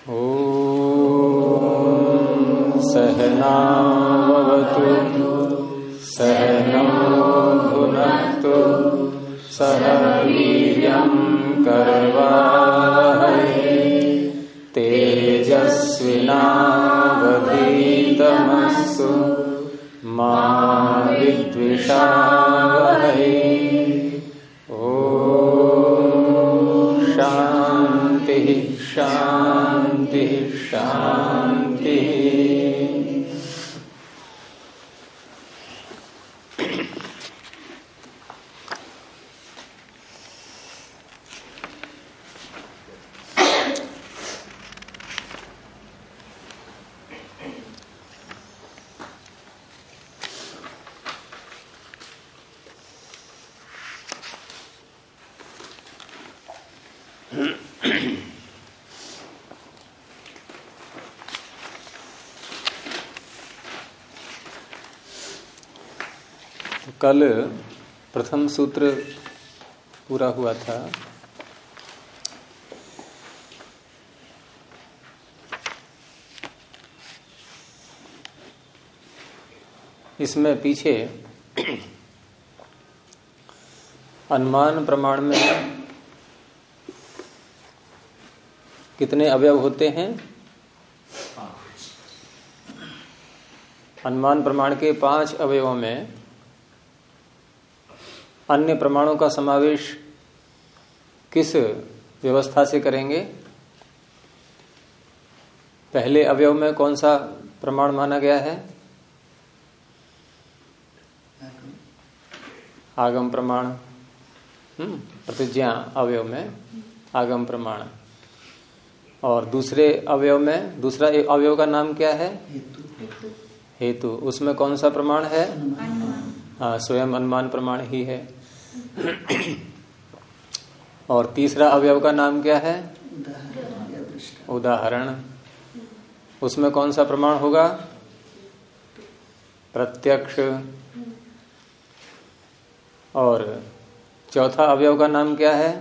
सहनावतु सहनौ भुनक्तु सह वीर्यं करवावहै तेजस्विनावधीतमस्तु मा विद्विषावहै। शांति शांति शांति। कल प्रथम सूत्र पूरा हुआ था। इसमें पीछे अनुमान प्रमाण में कितने अवयव होते हैं? अनुमान प्रमाण के 5 अवयवों में अन्य प्रमाणों का समावेश किस व्यवस्था से करेंगे? पहले अवयव में कौन सा प्रमाण माना गया है? आगम प्रमाण। प्रतिज्ञा अवयव में आगम प्रमाण। और दूसरे अवयव में दूसरा अवयव का नाम क्या है? हेतु। उसमें कौन सा प्रमाण है? हाँ, स्वयं अनुमान प्रमाण ही है। और तीसरा अवयव का नाम क्या है? उदाहरण। उसमें कौन सा प्रमाण होगा? प्रत्यक्ष। और चौथा अवयव का नाम क्या है?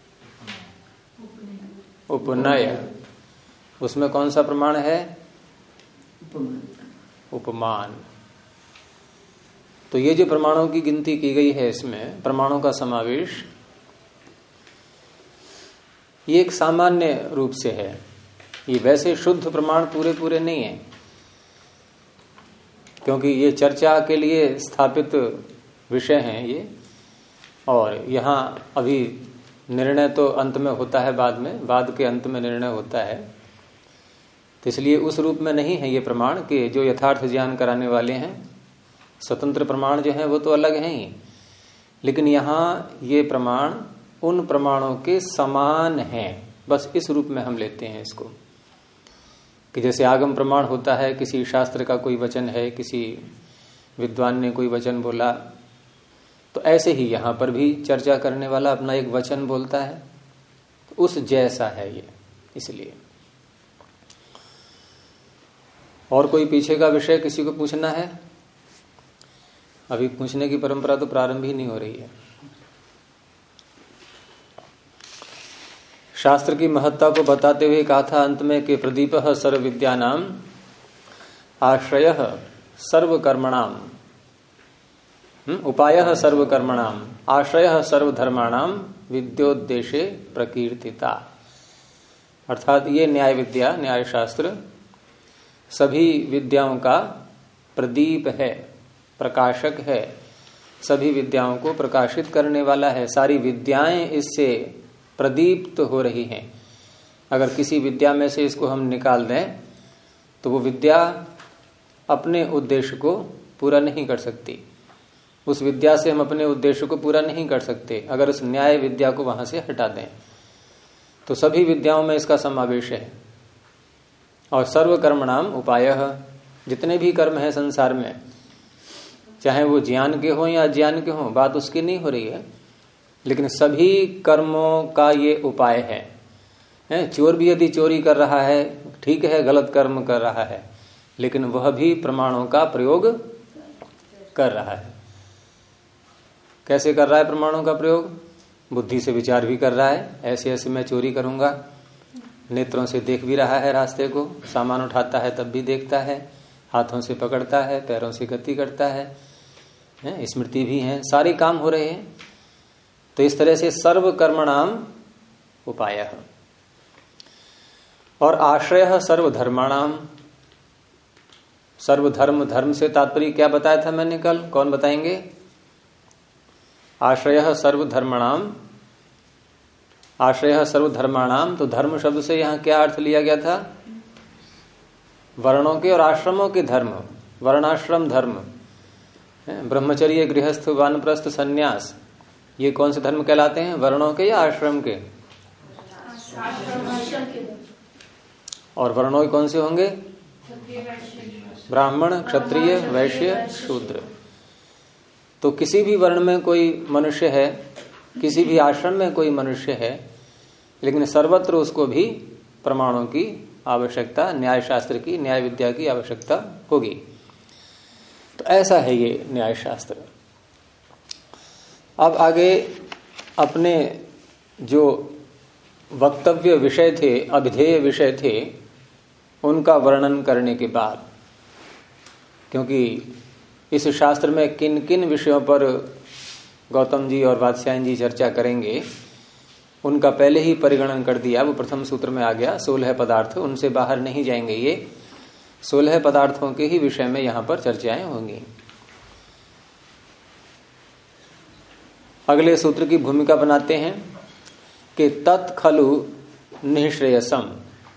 उपनय। उसमें कौन सा प्रमाण है? उपमान। तो ये जो प्रमाणों की गिनती की गई है, इसमें प्रमाणों का समावेश, ये एक सामान्य रूप से है। ये वैसे शुद्ध प्रमाण पूरे पूरे नहीं है, क्योंकि ये चर्चा के लिए स्थापित विषय हैं ये। और यहाँ अभी निर्णय तो अंत में होता है, बाद के अंत में निर्णय होता है। तो इसलिए उस रूप में नहीं है ये प्रमाण कि जो यथार्थ ज्ञान कराने वाले हैं। स्वतंत्र प्रमाण जो है वो तो अलग हैं ही, लेकिन यहाँ ये प्रमाण उन प्रमाणों के समान हैं। बस इस रूप में हम लेते हैं इसको, कि जैसे आगम प्रमाण होता है, किसी शास्त्र का कोई वचन है, किसी विद्वान ने कोई वचन बोला, तो ऐसे ही यहाँ पर भी चर्चा करने वाला अपना एक वचन बोलता है, तो उस जैसा है ये। इसलिए और कोई पीछे का विषय किसी को पूछना है? अभी पूछने की परंपरा तो प्रारंभ ही नहीं हो रही है। शास्त्र की महत्ता को बताते हुए कहा था अंत में कि प्रदीपः सर्व विद्यानाम आश्रयः सर्व कर्मणाम, उपायः सर्व कर्मणाम, आश्रयः सर्व धर्माणाम, विद्योद्देशे प्रकीर्तिता। अर्थात ये न्याय विद्या, न्याय शास्त्र सभी विद्याओं का प्रदीप है, प्रकाशक है, सभी विद्याओं को प्रकाशित करने वाला है। सारी विद्याएं इससे प्रदीप्त हो रही हैं। अगर किसी विद्या में से इसको हम निकाल दें तो वो विद्या अपने उद्देश्य को पूरा नहीं कर सकती। उस विद्या से हम अपने उद्देश्य को पूरा नहीं कर सकते अगर उस न्याय विद्या को वहां से हटा दें। तो सभी विद्याओं में इसका समावेश है। और सर्व कर्मणाम उपायः, जितने भी कर्म है संसार में, चाहे वो ज्ञान के हो या अज्ञान के हो, बात उसकी नहीं हो रही है, लेकिन सभी कर्मों का ये उपाय है। चोर भी यदि चोरी कर रहा है, ठीक है, गलत कर्म कर रहा है, लेकिन वह भी प्रमाणों का प्रयोग कर रहा है। कैसे कर रहा है प्रमाणों का प्रयोग? बुद्धि से विचार भी कर रहा है, ऐसे ऐसे मैं चोरी करूंगा, नेत्रों से देख भी रहा है रास्ते को, सामान उठाता है तब भी देखता है, हाथों से पकड़ता है, पैरों से गति करता है, स्मृति भी है, सारे काम हो रहे हैं। तो इस तरह से सर्व कर्मणाम उपायः और आश्रयः सर्वधर्माणाम। सर्वधर्म, धर्म से तात्पर्य क्या बताया था मैंने कल, कौन बताएंगे? आश्रयः सर्वधर्माणाम, आश्रयः सर्वधर्माणाम। तो धर्म शब्द से यहां क्या अर्थ लिया गया था? वर्णों के और आश्रमों के धर्म, वर्णाश्रम धर्म, ब्रह्मचर्य, गृहस्थ, वानप्रस्थ, सन्यास, ये कौन से धर्म कहलाते हैं? वर्णों के या आश्रम के? और वर्णों के कौन से होंगे? ब्राह्मण, क्षत्रिय, वैश्य, शूद्र। तो किसी भी वर्ण में कोई मनुष्य है, किसी भी आश्रम में कोई मनुष्य है, लेकिन सर्वत्र उसको भी प्रमाणों की आवश्यकता, न्याय शास्त्र की, न्याय विद्या की आवश्यकता होगी। तो ऐसा है ये न्याय शास्त्र। अब आगे अपने जो वक्तव्य विषय थे, अभिधेय विषय थे, उनका वर्णन करने के बाद, क्योंकि इस शास्त्र में किन किन विषयों पर गौतम जी और वात्स्यायन जी चर्चा करेंगे, उनका पहले ही परिगणन कर दिया। वो प्रथम सूत्र में आ गया 16 पदार्थ, उनसे बाहर नहीं जाएंगे। ये 16 पदार्थों के ही विषय में यहां पर चर्चाएं होंगी। अगले सूत्र की भूमिका बनाते हैं कि तत्खलु निःश्रेयसम।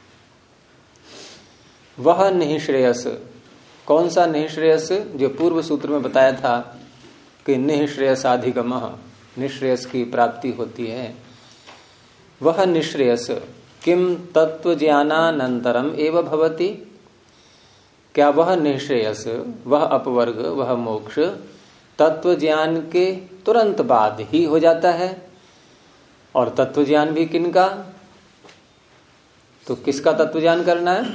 वह निःश्रेयस, कौन सा निःश्रेयस? जो पूर्व सूत्र में बताया था कि निःश्रेयसाधिगमः, निःश्रेयस की प्राप्ति होती है। वह निःश्रेयस किम तत्वज्ञानानंतरम एव भवति। क्या वह निःश्रेयस, वह अपवर्ग, वह मोक्ष तत्व ज्ञान के तुरंत बाद ही हो जाता है? और तत्व ज्ञान भी किनका? तो किसका तत्व ज्ञान करना है?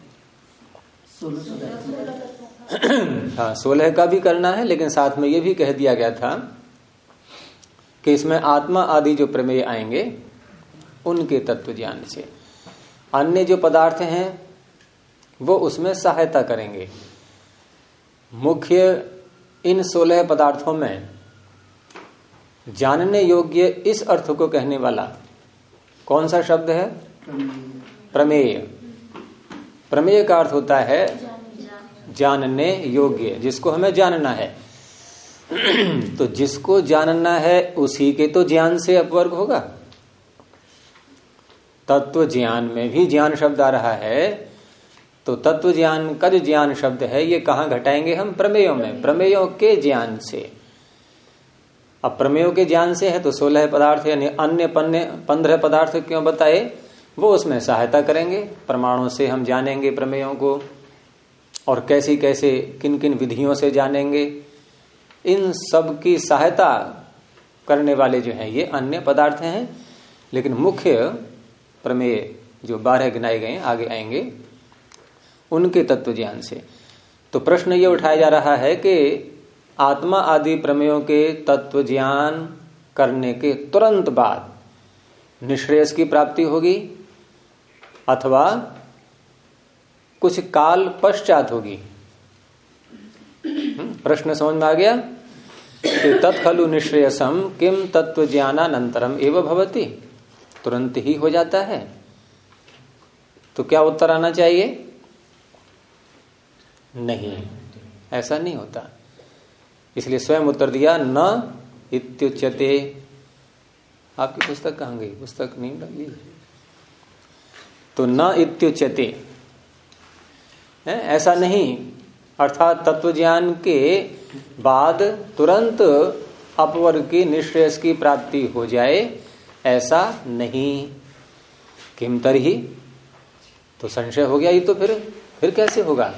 हाँ, 16 का भी करना है, लेकिन साथ में ये भी कह दिया गया था कि इसमें आत्मा आदि जो प्रमेय आएंगे उनके तत्व ज्ञान से, अन्य जो पदार्थ हैं वो उसमें सहायता करेंगे। मुख्य इन 16 पदार्थों में जानने योग्य इस अर्थ को कहने वाला कौन सा शब्द है? प्रमेय। प्रमेय का अर्थ होता है जानने योग्य, जिसको हमें जानना है। तो जिसको जानना है उसी के तो ज्ञान से अपवर्ग होगा। तत्व ज्ञान में भी ज्ञान शब्द आ रहा है, तो तत्व ज्ञान का जो ज्ञान शब्द है ये कहाँ घटाएंगे हम? प्रमेयों में, प्रमेयों के ज्ञान से। अब प्रमेयों के ज्ञान से है तो 16 पदार्थ यानी अन्य 15 पदार्थ क्यों बताए? वो उसमें सहायता करेंगे। प्रमाणों से हम जानेंगे प्रमेयों को, और कैसी कैसे किन किन विधियों से जानेंगे, इन सब की सहायता करने वाले जो हैं ये अन्य पदार्थ हैं। लेकिन मुख्य प्रमेय जो 12 गिनाए गए आगे आएंगे, उनके तत्व ज्ञान से। तो प्रश्न ये उठाया जा रहा है कि आत्मा आदि प्रमेयों के तत्व ज्ञान करने के तुरंत बाद निःश्रेयस की प्राप्ति होगी अथवा कुछ काल पश्चात होगी? प्रश्न समझ में आ गया कि तत्खलु निःश्रेयसम किम तत्व ज्ञानानंतरम एव भवति, तुरंत ही हो जाता है। तो क्या उत्तर आना चाहिए? नहीं, ऐसा नहीं होता। इसलिए स्वयं उत्तर दिया न इत्युच्यते। आपकी पुस्तक कहां गई? पुस्तक नहीं डाली तो न इत्युच्यते, ऐसा नहीं। अर्थात तत्व ज्ञान के बाद तुरंत अपवर्ग की निःश्रेयस की प्राप्ति हो जाए, ऐसा नहीं। किम तरही, तो संशय हो गया। ये तो फिर कैसे होगा?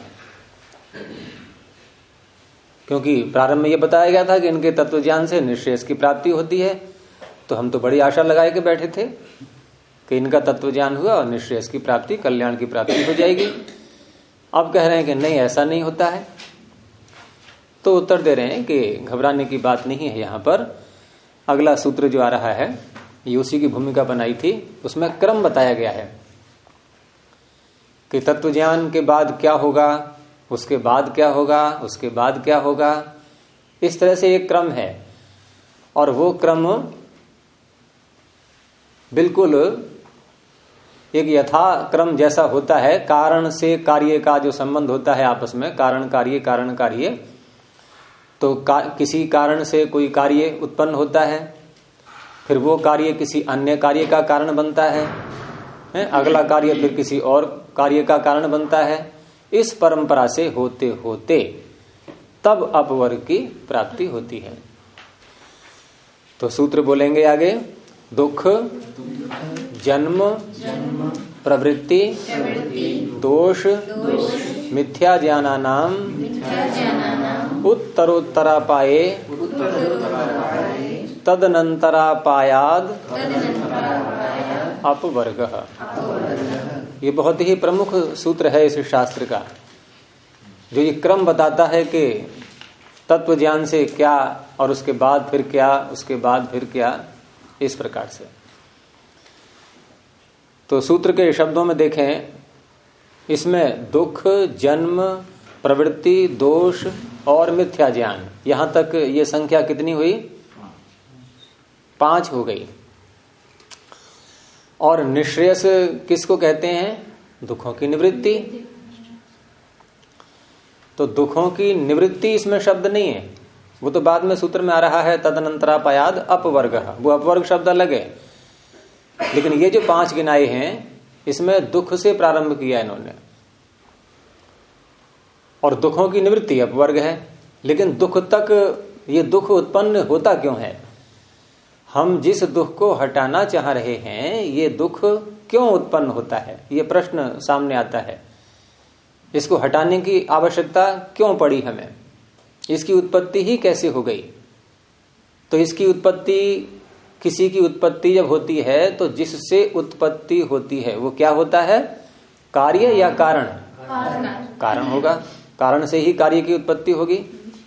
क्योंकि प्रारंभ में यह बताया गया था कि इनके तत्व ज्ञान से निःश्रेयस की प्राप्ति होती है, तो हम तो बड़ी आशा लगाए के बैठे थे कि इनका तत्व ज्ञान हुआ और निःश्रेयस की प्राप्ति, कल्याण की प्राप्ति हो जाएगी। अब कह रहे हैं कि नहीं, ऐसा नहीं होता है। तो उत्तर दे रहे हैं कि घबराने की बात नहीं है। यहां पर अगला सूत्र जो आ रहा है ये उसी की भूमिका बनाई थी, उसमें क्रम बताया गया है कि तत्व ज्ञान के बाद क्या होगा, उसके बाद क्या होगा, उसके बाद क्या होगा, इस तरह से एक क्रम है। और वो क्रम बिल्कुल एक यथा क्रम जैसा होता है। कारण से कार्य का जो संबंध होता है आपस में, कारण कार्य, तो किसी कारण से कोई कार्य उत्पन्न होता है, फिर वो कार्य किसी अन्य कार्य का कारण बनता है, अगला कार्य फिर किसी और कार्य का कारण बनता है। इस परंपरा से होते होते तब अपवर्ग की प्राप्ति होती है। तो सूत्र बोलेंगे आगे, दुख, जन्म, प्रवृत्ति, दोष, मिथ्या ज्ञानानाम उत्तरोत्तरापाये तदनंतरापायाद अपवर्ग। ये बहुत ही प्रमुख सूत्र है इस शास्त्र का, जो ये क्रम बताता है कि तत्व ज्ञान से क्या और उसके बाद फिर क्या, उसके बाद फिर क्या, इस प्रकार से। तो सूत्र के शब्दों में देखें, इसमें दुख, जन्म, प्रवृत्ति, दोष और मिथ्या ज्ञान, यहां तक ये संख्या कितनी हुई? 5 हो गई। और निश्रेयस किसको कहते हैं? दुखों की निवृत्ति। तो दुखों की निवृत्ति इसमें शब्द नहीं है, वो तो बाद में सूत्र में आ रहा है, तदनंतरापायाद अपवर्ग, वो अपवर्ग शब्द अलग है। लेकिन ये जो 5 गिनाए हैं, इसमें दुख से प्रारंभ किया इन्होंने, और दुखों की निवृत्ति अपवर्ग है। लेकिन दुख तक, ये दुख उत्पन्न होता क्यों है? हम जिस दुख को हटाना चाह रहे हैं, ये दुख क्यों उत्पन्न होता है, ये प्रश्न सामने आता है। इसको हटाने की आवश्यकता क्यों पड़ी हमें? इसकी उत्पत्ति ही कैसे हो गई? तो इसकी उत्पत्ति, किसी की उत्पत्ति जब होती है तो जिससे उत्पत्ति होती है वो क्या होता है? कार्य या कारण? कारण होगा, कारण से ही कार्य की उत्पत्ति होगी।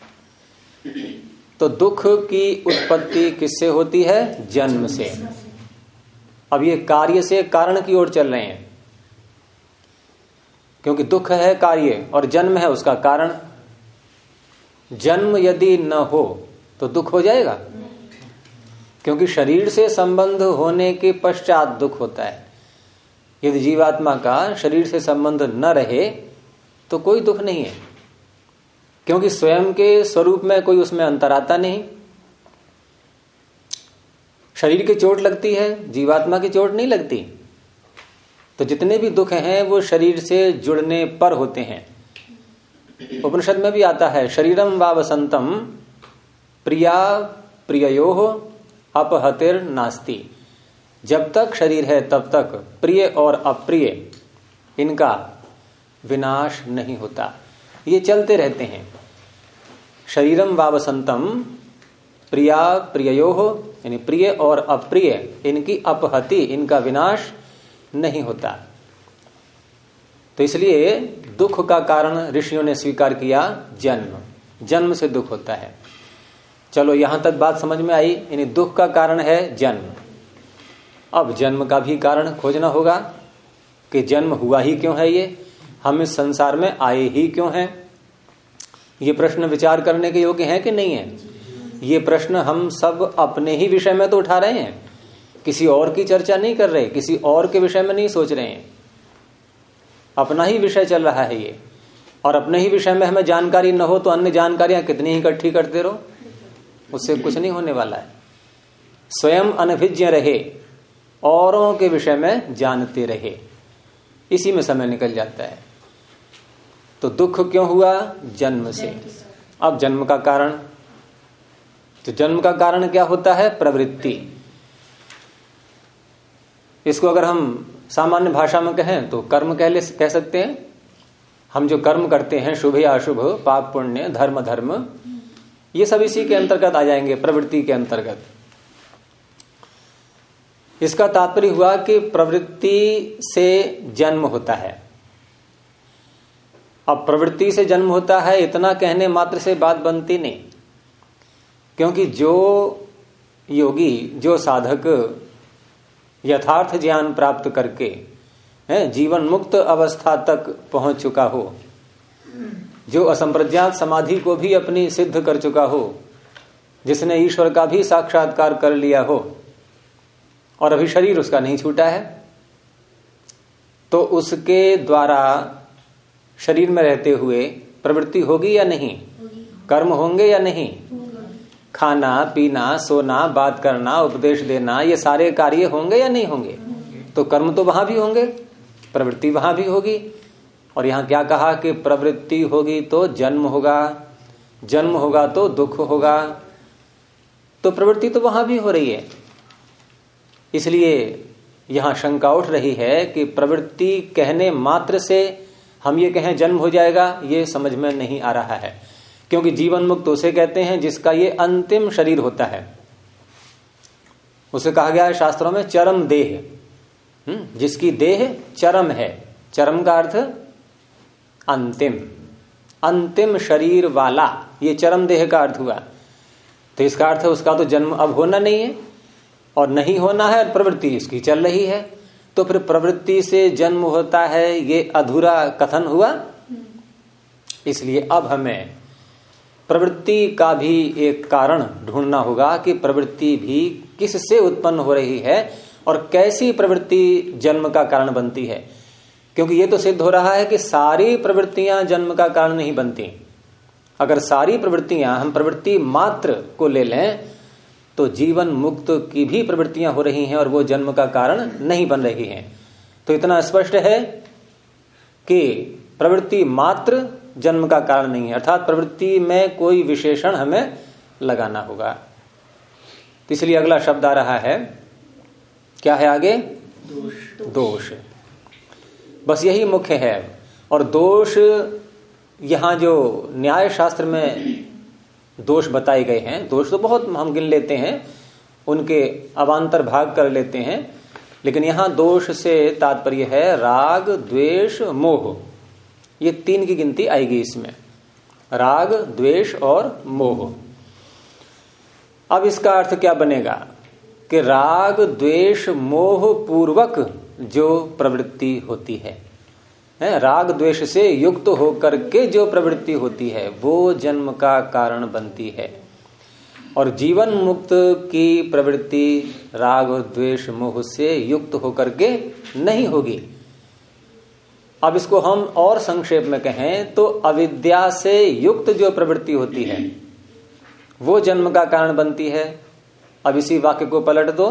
तो दुख की उत्पत्ति किससे होती है? जन्म से। अब ये कार्य से कारण की ओर चल रहे हैं, क्योंकि दुख है कार्य और जन्म है उसका कारण। जन्म यदि न हो तो दुख हो जाएगा, क्योंकि शरीर से संबंध होने के पश्चात दुख होता है। यदि जीवात्मा का शरीर से संबंध न रहे तो कोई दुख नहीं है, क्योंकि स्वयं के स्वरूप में कोई उसमें अंतर आता नहीं। शरीर की चोट लगती है, जीवात्मा की चोट नहीं लगती। तो जितने भी दुख हैं वो शरीर से जुड़ने पर होते हैं। उपनिषद में भी आता है, शरीरम वा वसंतम प्रिया प्रिययोः अपहतिर नास्ति। जब तक शरीर है तब तक प्रिय और अप्रिय इनका विनाश नहीं होता, ये चलते रहते हैं। शरीरम वा वसंतम प्रिया प्रिययोः, यानी प्रिय और अप्रिय इनकी अपहति, इनका विनाश नहीं होता। तो इसलिए दुख का कारण ऋषियों ने स्वीकार किया जन्म। जन्म से दुख होता है। चलो यहां तक बात समझ में आई, यानी दुख का कारण है जन्म। अब जन्म का भी कारण खोजना होगा कि जन्म हुआ ही क्यों है, ये हम इस संसार में आए ही क्यों हैं। ये प्रश्न विचार करने के योग्य है कि नहीं है? ये प्रश्न हम सब अपने ही विषय में तो उठा रहे हैं, किसी और की चर्चा नहीं कर रहे, किसी और के विषय में नहीं सोच रहे हैं। अपना ही विषय चल रहा है ये, और अपने ही विषय में हमें जानकारी न हो तो अन्य जानकारियां कितनी ही इकट्ठी करते रहो, उससे कुछ नहीं होने वाला है। स्वयं अनभिज्ञ रहे, औरों के विषय में जानते रहे, इसी में समय निकल जाता है। तो दुख क्यों हुआ? जन्म से। अब जन्म का कारण, तो जन्म का कारण क्या होता है? प्रवृत्ति। इसको अगर हम सामान्य भाषा में कहें तो कर्म कह सकते हैं। हम जो कर्म करते हैं, शुभ या अशुभ, पाप पुण्य, धर्म धर्म, ये सब इसी के अंतर्गत आ जाएंगे, प्रवृत्ति के अंतर्गत। इसका तात्पर्य हुआ कि प्रवृत्ति से जन्म होता है। अब प्रवृत्ति से जन्म होता है, इतना कहने मात्र से बात बनती नहीं, क्योंकि जो योगी, जो साधक यथार्थ ज्ञान प्राप्त करके है, जीवन मुक्त अवस्था तक पहुंच चुका हो, जो असंप्रज्ञात समाधि को भी अपनी सिद्ध कर चुका हो, जिसने ईश्वर का भी साक्षात्कार कर लिया हो और अभी शरीर उसका नहीं छूटा है, तो उसके द्वारा शरीर में रहते हुए प्रवृत्ति होगी या नहीं? कर्म होंगे या नहीं? खाना पीना, सोना, बात करना, उपदेश देना, ये सारे कार्य होंगे या नहीं होंगे? तो कर्म तो वहां भी होंगे, प्रवृत्ति वहां भी होगी। और यहां क्या कहा कि प्रवृत्ति होगी तो जन्म होगा, जन्म होगा तो दुख होगा, तो प्रवृत्ति तो वहां भी हो रही है। इसलिए यहां शंका उठ रही है कि प्रवृत्ति कहने मात्र से हम ये कहें जन्म हो जाएगा, ये समझ में नहीं आ रहा है। क्योंकि जीवन मुक्त उसे कहते हैं जिसका ये अंतिम शरीर होता है। उसे कहा गया है शास्त्रों में चरम देह, जिसकी देह चरम है। चरम का अर्थ अंतिम, अंतिम शरीर वाला, ये चरम देह का अर्थ हुआ। तो इसका अर्थ है उसका तो जन्म अब होना नहीं है और नहीं होना है, और प्रवृत्ति इसकी चल रही है। तो फिर प्रवृत्ति से जन्म होता है, ये अधूरा कथन हुआ। इसलिए अब हमें प्रवृत्ति का भी एक कारण ढूंढना होगा कि प्रवृत्ति भी किससे उत्पन्न हो रही है और कैसी प्रवृत्ति जन्म का कारण बनती है। क्योंकि ये तो सिद्ध हो रहा है कि सारी प्रवृत्तियां जन्म का कारण नहीं बनती। अगर सारी प्रवृत्तियां हम प्रवृत्ति मात्र को ले लें तो जीवन मुक्त की भी प्रवृत्तियां हो रही हैं और वो जन्म का कारण नहीं बन रही हैं। तो इतना स्पष्ट है कि प्रवृत्ति मात्र जन्म का कारण नहीं है, अर्थात प्रवृत्ति में कोई विशेषण हमें लगाना होगा। तो इसलिए अगला शब्द आ रहा है, क्या है आगे? दोष। बस यही मुख्य है। और दोष, यहां जो न्याय शास्त्र में दोष बताए गए हैं, दोष तो बहुत हम गिन लेते हैं, उनके अवान्तर भाग कर लेते हैं, लेकिन यहां दोष से तात्पर्य है राग, द्वेष, मोह। ये तीन की गिनती आएगी इसमें, राग, द्वेष और मोह। अब इसका अर्थ क्या बनेगा कि राग, द्वेष, मोह पूर्वक जो प्रवृत्ति होती है, राग द्वेष से युक्त होकर के जो प्रवृत्ति होती है वो जन्म का कारण बनती है। और जीवन मुक्त की प्रवृत्ति राग और द्वेष मोह से युक्त होकर के नहीं होगी। अब इसको हम और संक्षेप में कहें तो अविद्या से युक्त जो प्रवृत्ति होती है वो जन्म का कारण बनती है। अब इसी वाक्य को पलट दो,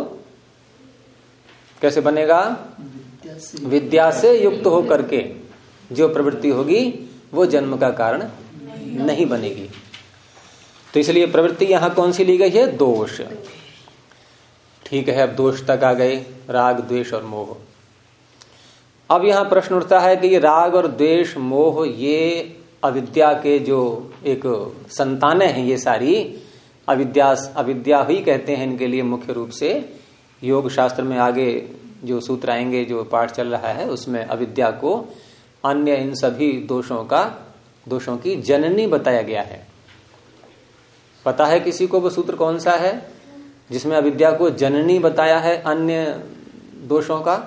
कैसे बनेगा? विद्या से युक्त होकर के जो प्रवृत्ति होगी वो जन्म का कारण नहीं बनेगी। तो इसलिए प्रवृत्ति यहां कौन सी ली गई है? दोष। ठीक है, अब दोष तक आ गए, राग, द्वेष और मोह। अब यहां प्रश्न उठता है कि ये राग और द्वेष, मोह, ये अविद्या के जो एक संतानें हैं, ये सारी अविद्या ही कहते हैं इनके लिए मुख्य रूप से। योग शास्त्र में आगे जो सूत्र आएंगे, जो पाठ चल रहा है, उसमें अविद्या को अन्य इन सभी दोषों की जननी बताया गया है। पता है किसी को वो सूत्र कौन सा है जिसमें अविद्या को जननी बताया है अन्य दोषों का?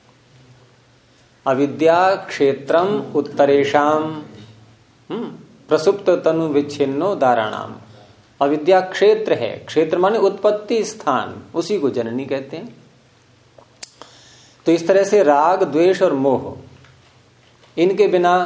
अविद्या क्षेत्रम उत्तरेशम प्रसुप्त तनु विच्छिन्नो दाराणाम। अविद्या क्षेत्र है, क्षेत्र माने उत्पत्ति स्थान, उसी को जननी कहते हैं। तो इस तरह से राग, द्वेष और मोह, इनके बिना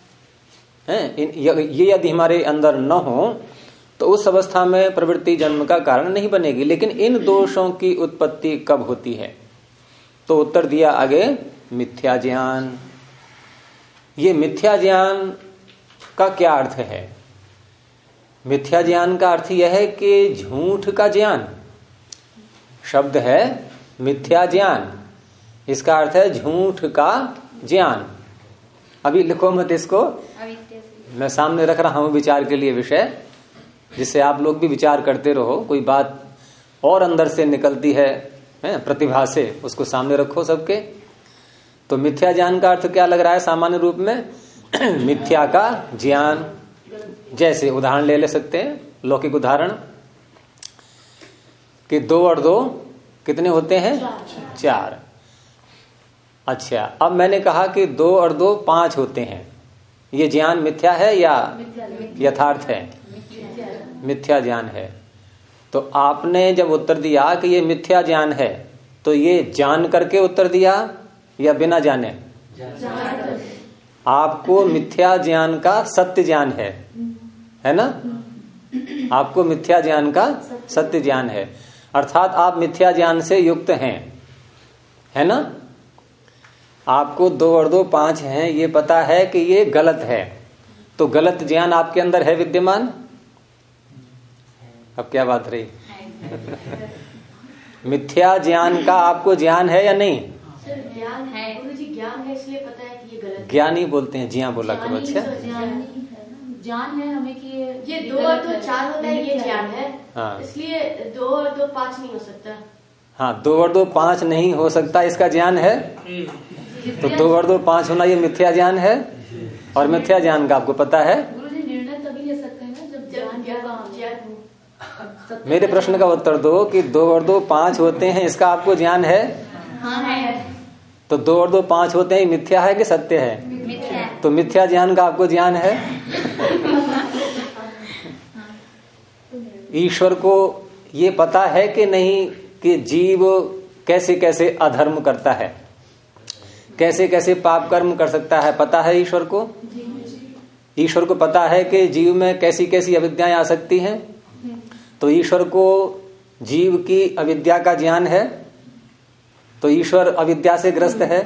ये यदि हमारे अंदर न हो तो उस अवस्था में प्रवृत्ति जन्म का कारण नहीं बनेगी। लेकिन इन दोषों की उत्पत्ति कब होती है? तो उत्तर दिया आगे, मिथ्या ज्ञान। ये मिथ्या ज्ञान का क्या अर्थ है? मिथ्या ज्ञान का अर्थ यह है कि झूठ का ज्ञान। शब्द है मिथ्या ज्ञान, इसका अर्थ है झूठ का ज्ञान। अभी लिखो मत इसको, मैं सामने रख रहा हूं विचार के लिए विषय, जिससे आप लोग भी विचार करते रहो। कोई बात और अंदर से निकलती है प्रतिभा से, उसको सामने रखो सबके। तो मिथ्या ज्ञान का अर्थ क्या लग रहा है सामान्य रूप में? मिथ्या का ज्ञान। जैसे उदाहरण ले सकते हैं, लौकिक उदाहरण, कि 2 और 2 कितने होते हैं? 4। अच्छा, अब मैंने कहा कि 2 और 2 5 होते हैं, ये ज्ञान मिथ्या है या यथार्थ है? मिथ्या ज्ञान है। तो आपने जब उत्तर दिया कि ये मिथ्या ज्ञान है, तो ये जान करके उत्तर दिया या बिना जाने? आपको मिथ्या ज्ञान का सत्य ज्ञान है ना? आपको मिथ्या ज्ञान का सत्य ज्ञान है, अर्थात आप मिथ्या ज्ञान से युक्त हैं, है ना? आपको 2 और 2 5 हैं, ये पता है कि ये गलत है, तो गलत ज्ञान आपके अंदर है विद्यमान? अब क्या बात रही? मिथ्या ज्ञान का आपको ज्ञान है या नहीं? ज्ञान है गुरुजी, ज्ञान है इसलिए पता है कि ये गलत है। ज्ञान ही बोलते हैं, जिया बोला करो। अच्छा, ज्ञान है हमें कि ये 2 और 2 4 होता है, ये ज्ञान है। हाँ, इसलिए 2 और 2 5 नहीं हो सकता। हाँ, 2 और 2 5 नहीं हो सकता, इसका ज्ञान है। तो 2 और 2 5 होना ये मिथ्या ज्ञान है, और मिथ्या ज्ञान का आपको पता है। गुरुजी निर्णय तभी ले सकते हैं ना जब ज्ञान। मेरे प्रश्न का उत्तर दो कि 2 और 2 5 होते हैं, इसका आपको ज्ञान है? हाँ है। तो 2 और 2 5 होते हैं, मिथ्या है कि सत्य है? मिथ्या। तो मिथ्या ज्ञान का आपको ज्ञान है। ईश्वर को ये पता है कि नहीं कि जीव कैसे कैसे अधर्म करता है, कैसे कैसे पाप कर्म कर सकता है? पता है ईश्वर को? ईश्वर को पता है कि जीव में कैसी कैसी अविद्याएं आ सकती हैं। तो ईश्वर को जीव की अविद्या का ज्ञान है, तो ईश्वर अविद्या से ग्रस्त है।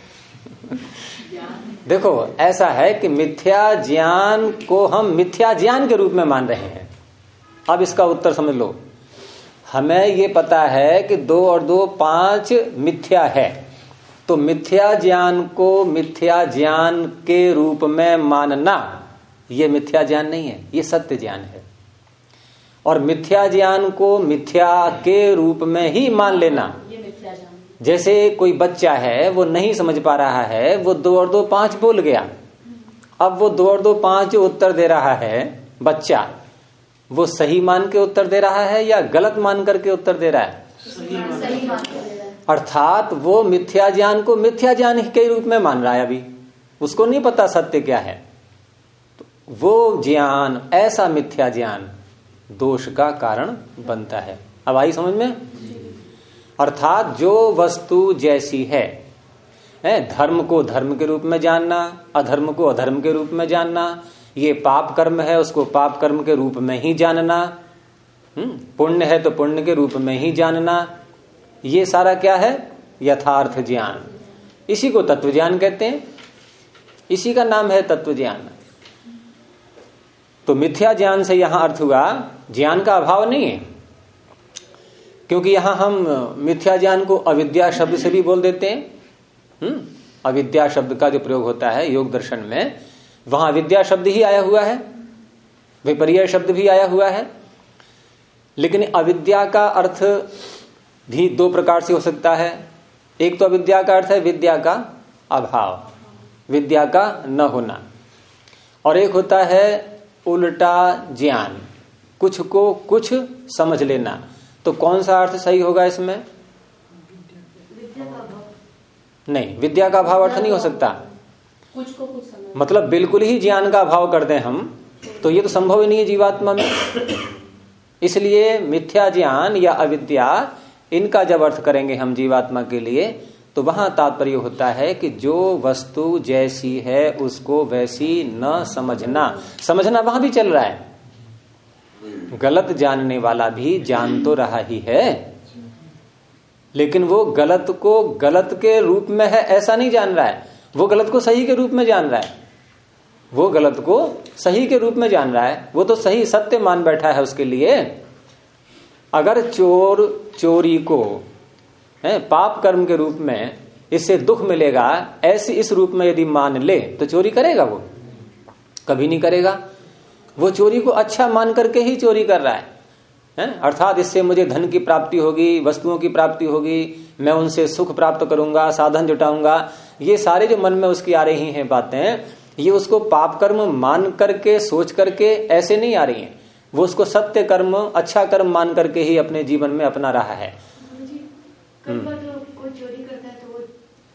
देखो, ऐसा है कि मिथ्या ज्ञान को हम मिथ्या ज्ञान के रूप में मान रहे हैं। अब इसका उत्तर समझ लो। हमें ये पता है कि 2 और 2 5 मिथ्या है, तो मिथ्या ज्ञान को मिथ्या ज्ञान के रूप में मानना ये मिथ्या ज्ञान नहीं है, ये सत्य ज्ञान है। और मिथ्या ज्ञान को मिथ्या के रूप में ही मान लेना, ये मिथ्या ज्ञान। जैसे कोई बच्चा है, वो नहीं समझ पा रहा है, वो 2 और 2 5 बोल गया। अब वो 2 और 2 5 जो उत्तर दे रहा है बच्चा, वो सही मान के उत्तर दे रहा है या गलत मान करके उत्तर दे रहा है? सही मान के दे रहा है। अर्थात वो मिथ्या ज्ञान को मिथ्या ज्ञान के रूप में मान रहा है, अभी उसको नहीं पता सत्य क्या है। तो वो ज्ञान, ऐसा मिथ्या ज्ञान दोष का कारण बनता है। अब आई समझ में? अर्थात जो वस्तु जैसी है, धर्म को धर्म के रूप में जानना, अधर्म को अधर्म के रूप में जानना, ये पाप कर्म है उसको पाप कर्म के रूप में ही जानना, पुण्य है तो पुण्य के रूप में ही जानना, ये सारा क्या है? यथार्थ ज्ञान। इसी को तत्व ज्ञान कहते हैं, इसी का नाम है तत्व ज्ञान। तो मिथ्या ज्ञान से यहां अर्थ हुआ ज्ञान का अभाव नहीं है, क्योंकि यहां हम मिथ्या ज्ञान को अविद्या शब्द से भी बोल देते हैं। अविद्या शब्द का जो प्रयोग होता है योग दर्शन में, वहां विद्या शब्द ही आया हुआ है, विपर्य शब्द भी आया हुआ है। लेकिन अविद्या का अर्थ भी 2 प्रकार से हो सकता है। एक तो अविद्या का अर्थ है विद्या का अभाव, विद्या का न होना, और एक होता है उल्टा ज्ञान, कुछ को कुछ समझ लेना। तो कौन सा अर्थ सही होगा इसमें? विद्या का अभाव नहीं, विद्या का अभाव अर्थ नहीं हो सकता। कुछ को कुछ समझ, मतलब बिल्कुल ही ज्ञान का अभाव कर दें हम, तो ये तो संभव ही नहीं है जीवात्मा में। इसलिए मिथ्या ज्ञान या अविद्या, इनका जब अर्थ करेंगे हम जीवात्मा के लिए, तो वहां तात्पर्य होता है कि जो वस्तु जैसी है उसको वैसी न समझना। समझना वहां भी चल रहा है, गलत जानने वाला भी जान तो रहा ही है, लेकिन वो गलत को गलत के रूप में है ऐसा नहीं जान रहा है, वो गलत को सही के रूप में जान रहा है, वो गलत को सही के रूप में जान रहा है, वो तो सही सत्य मान बैठा है उसके लिए। अगर चोर चोरी को पाप कर्म के रूप में, इससे दुख मिलेगा, ऐसे इस रूप में यदि मान ले तो चोरी करेगा? वो कभी नहीं करेगा। वो चोरी को अच्छा मान करके ही चोरी कर रहा है, अर्थात इससे मुझे धन की प्राप्ति होगी, वस्तुओं की प्राप्ति होगी, मैं उनसे सुख प्राप्त करूंगा, साधन जुटाऊंगा। ये सारे जो मन में उसकी आ रही हैं बातें, ये उसको पाप कर्म मान करके सोच करके ऐसे नहीं आ रही हैं, वो उसको सत्य कर्म अच्छा कर्म मान करके ही अपने जीवन में अपना रहा है। कई बार तो कोई चोरी करता है तो वो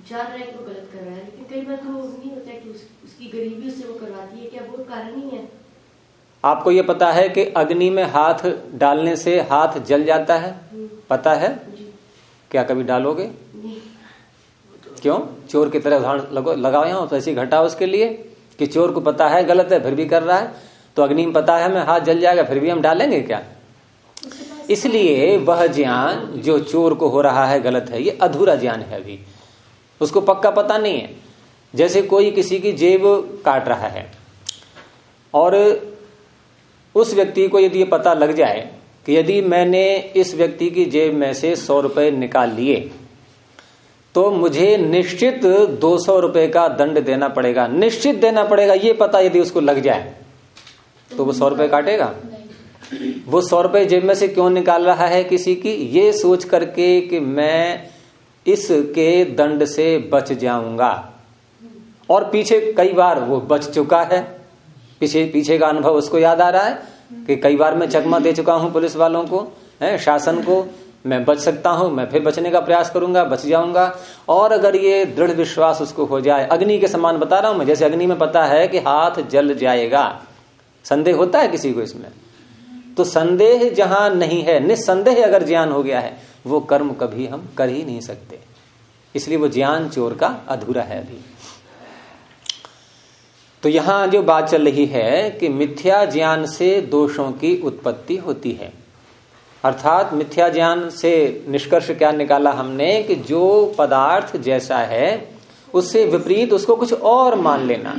जान रहा है कि वो गलत कर रहा है, लेकिन कई बार तो नहीं होता है कि उसकी गरीबी उससे वो करवाती है, क्या वो कारण नहीं है? आपको ये पता है कि अग्नि में हाथ डालने से हाथ जल जाता है, पता है? क्या कभी डालोगे? क्यों? चोर की तरह उदाहरण लगाओ यहाँ, तो ऐसी घटा उसके लिए कि चोर को पता है गलत है फिर भी कर रहा है, तो अग्नि में पता है हमें हाथ जल जाएगा फिर भी हम डालेंगे क्या? इसलिए वह ज्ञान जो चोर को हो रहा है गलत है, ये अधूरा ज्ञान है, अभी उसको पक्का पता नहीं है। जैसे कोई किसी की जेब काट रहा है और उस व्यक्ति को यदि ये पता लग जाए कि यदि मैंने इस व्यक्ति की जेब में से 100 रुपए निकाल लिए तो मुझे निश्चित 200 रुपए का दंड देना पड़ेगा, निश्चित देना पड़ेगा, ये पता यदि उसको लग जाए तो वो 100 रुपए काटेगा? वो 100 रुपए जेब में से क्यों निकाल रहा है किसी की? ये सोच करके कि मैं इसके दंड से बच जाऊंगा, और पीछे कई बार वो बच चुका है, पीछे का अनुभव उसको याद आ रहा है कि कई बार मैं चकमा दे चुका हूं पुलिस वालों को, शासन को, मैं बच सकता हूं, मैं फिर बचने का प्रयास करूंगा, बच जाऊंगा। और अगर ये दृढ़ विश्वास उसको हो जाए, अग्नि के समान बता रहा हूं मैं, जैसे अग्नि में पता है कि हाथ जल जाएगा, संदेह होता है किसी को इसमें? तो संदेह जहां नहीं है, निस्संदेह अगर ज्ञान हो गया है, वो कर्म कभी हम कर ही नहीं सकते, इसलिए वो ज्ञान चोर का अधूरा है अभी। तो यहां जो बात चल रही है कि मिथ्या ज्ञान से दोषों की उत्पत्ति होती है, अर्थात मिथ्या ज्ञान से निष्कर्ष क्या निकाला हमने कि जो पदार्थ जैसा है उससे विपरीत उसको कुछ और मान लेना।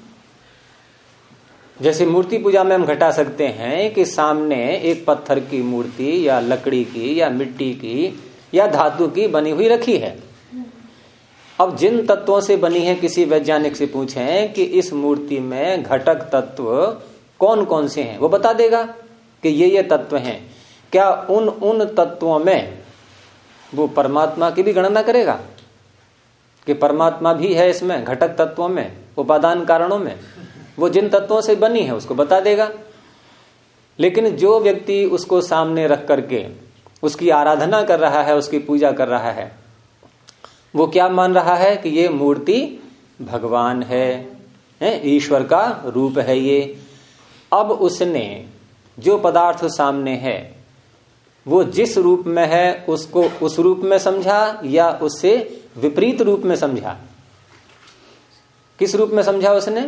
जैसे मूर्ति पूजा में हम घटा सकते हैं कि सामने एक पत्थर की मूर्ति या लकड़ी की या मिट्टी की या धातु की बनी हुई रखी है। अब जिन तत्वों से बनी है, किसी वैज्ञानिक से पूछें कि इस मूर्ति में घटक तत्व कौन कौन से हैं, वो बता देगा कि ये तत्व हैं। क्या उन तत्वों में वो परमात्मा की भी गणना करेगा कि परमात्मा भी है इसमें, घटक तत्वों में, उपादान कारणों में? वो जिन तत्वों से बनी है उसको बता देगा। लेकिन जो व्यक्ति उसको सामने रख करके उसकी आराधना कर रहा है, उसकी पूजा कर रहा है, वो क्या मान रहा है कि ये मूर्ति भगवान है, ईश्वर का रूप है ये। अब उसने जो पदार्थ सामने है वो जिस रूप में है उसको उस रूप में समझा या उससे विपरीत रूप में समझा? किस रूप में समझा उसने?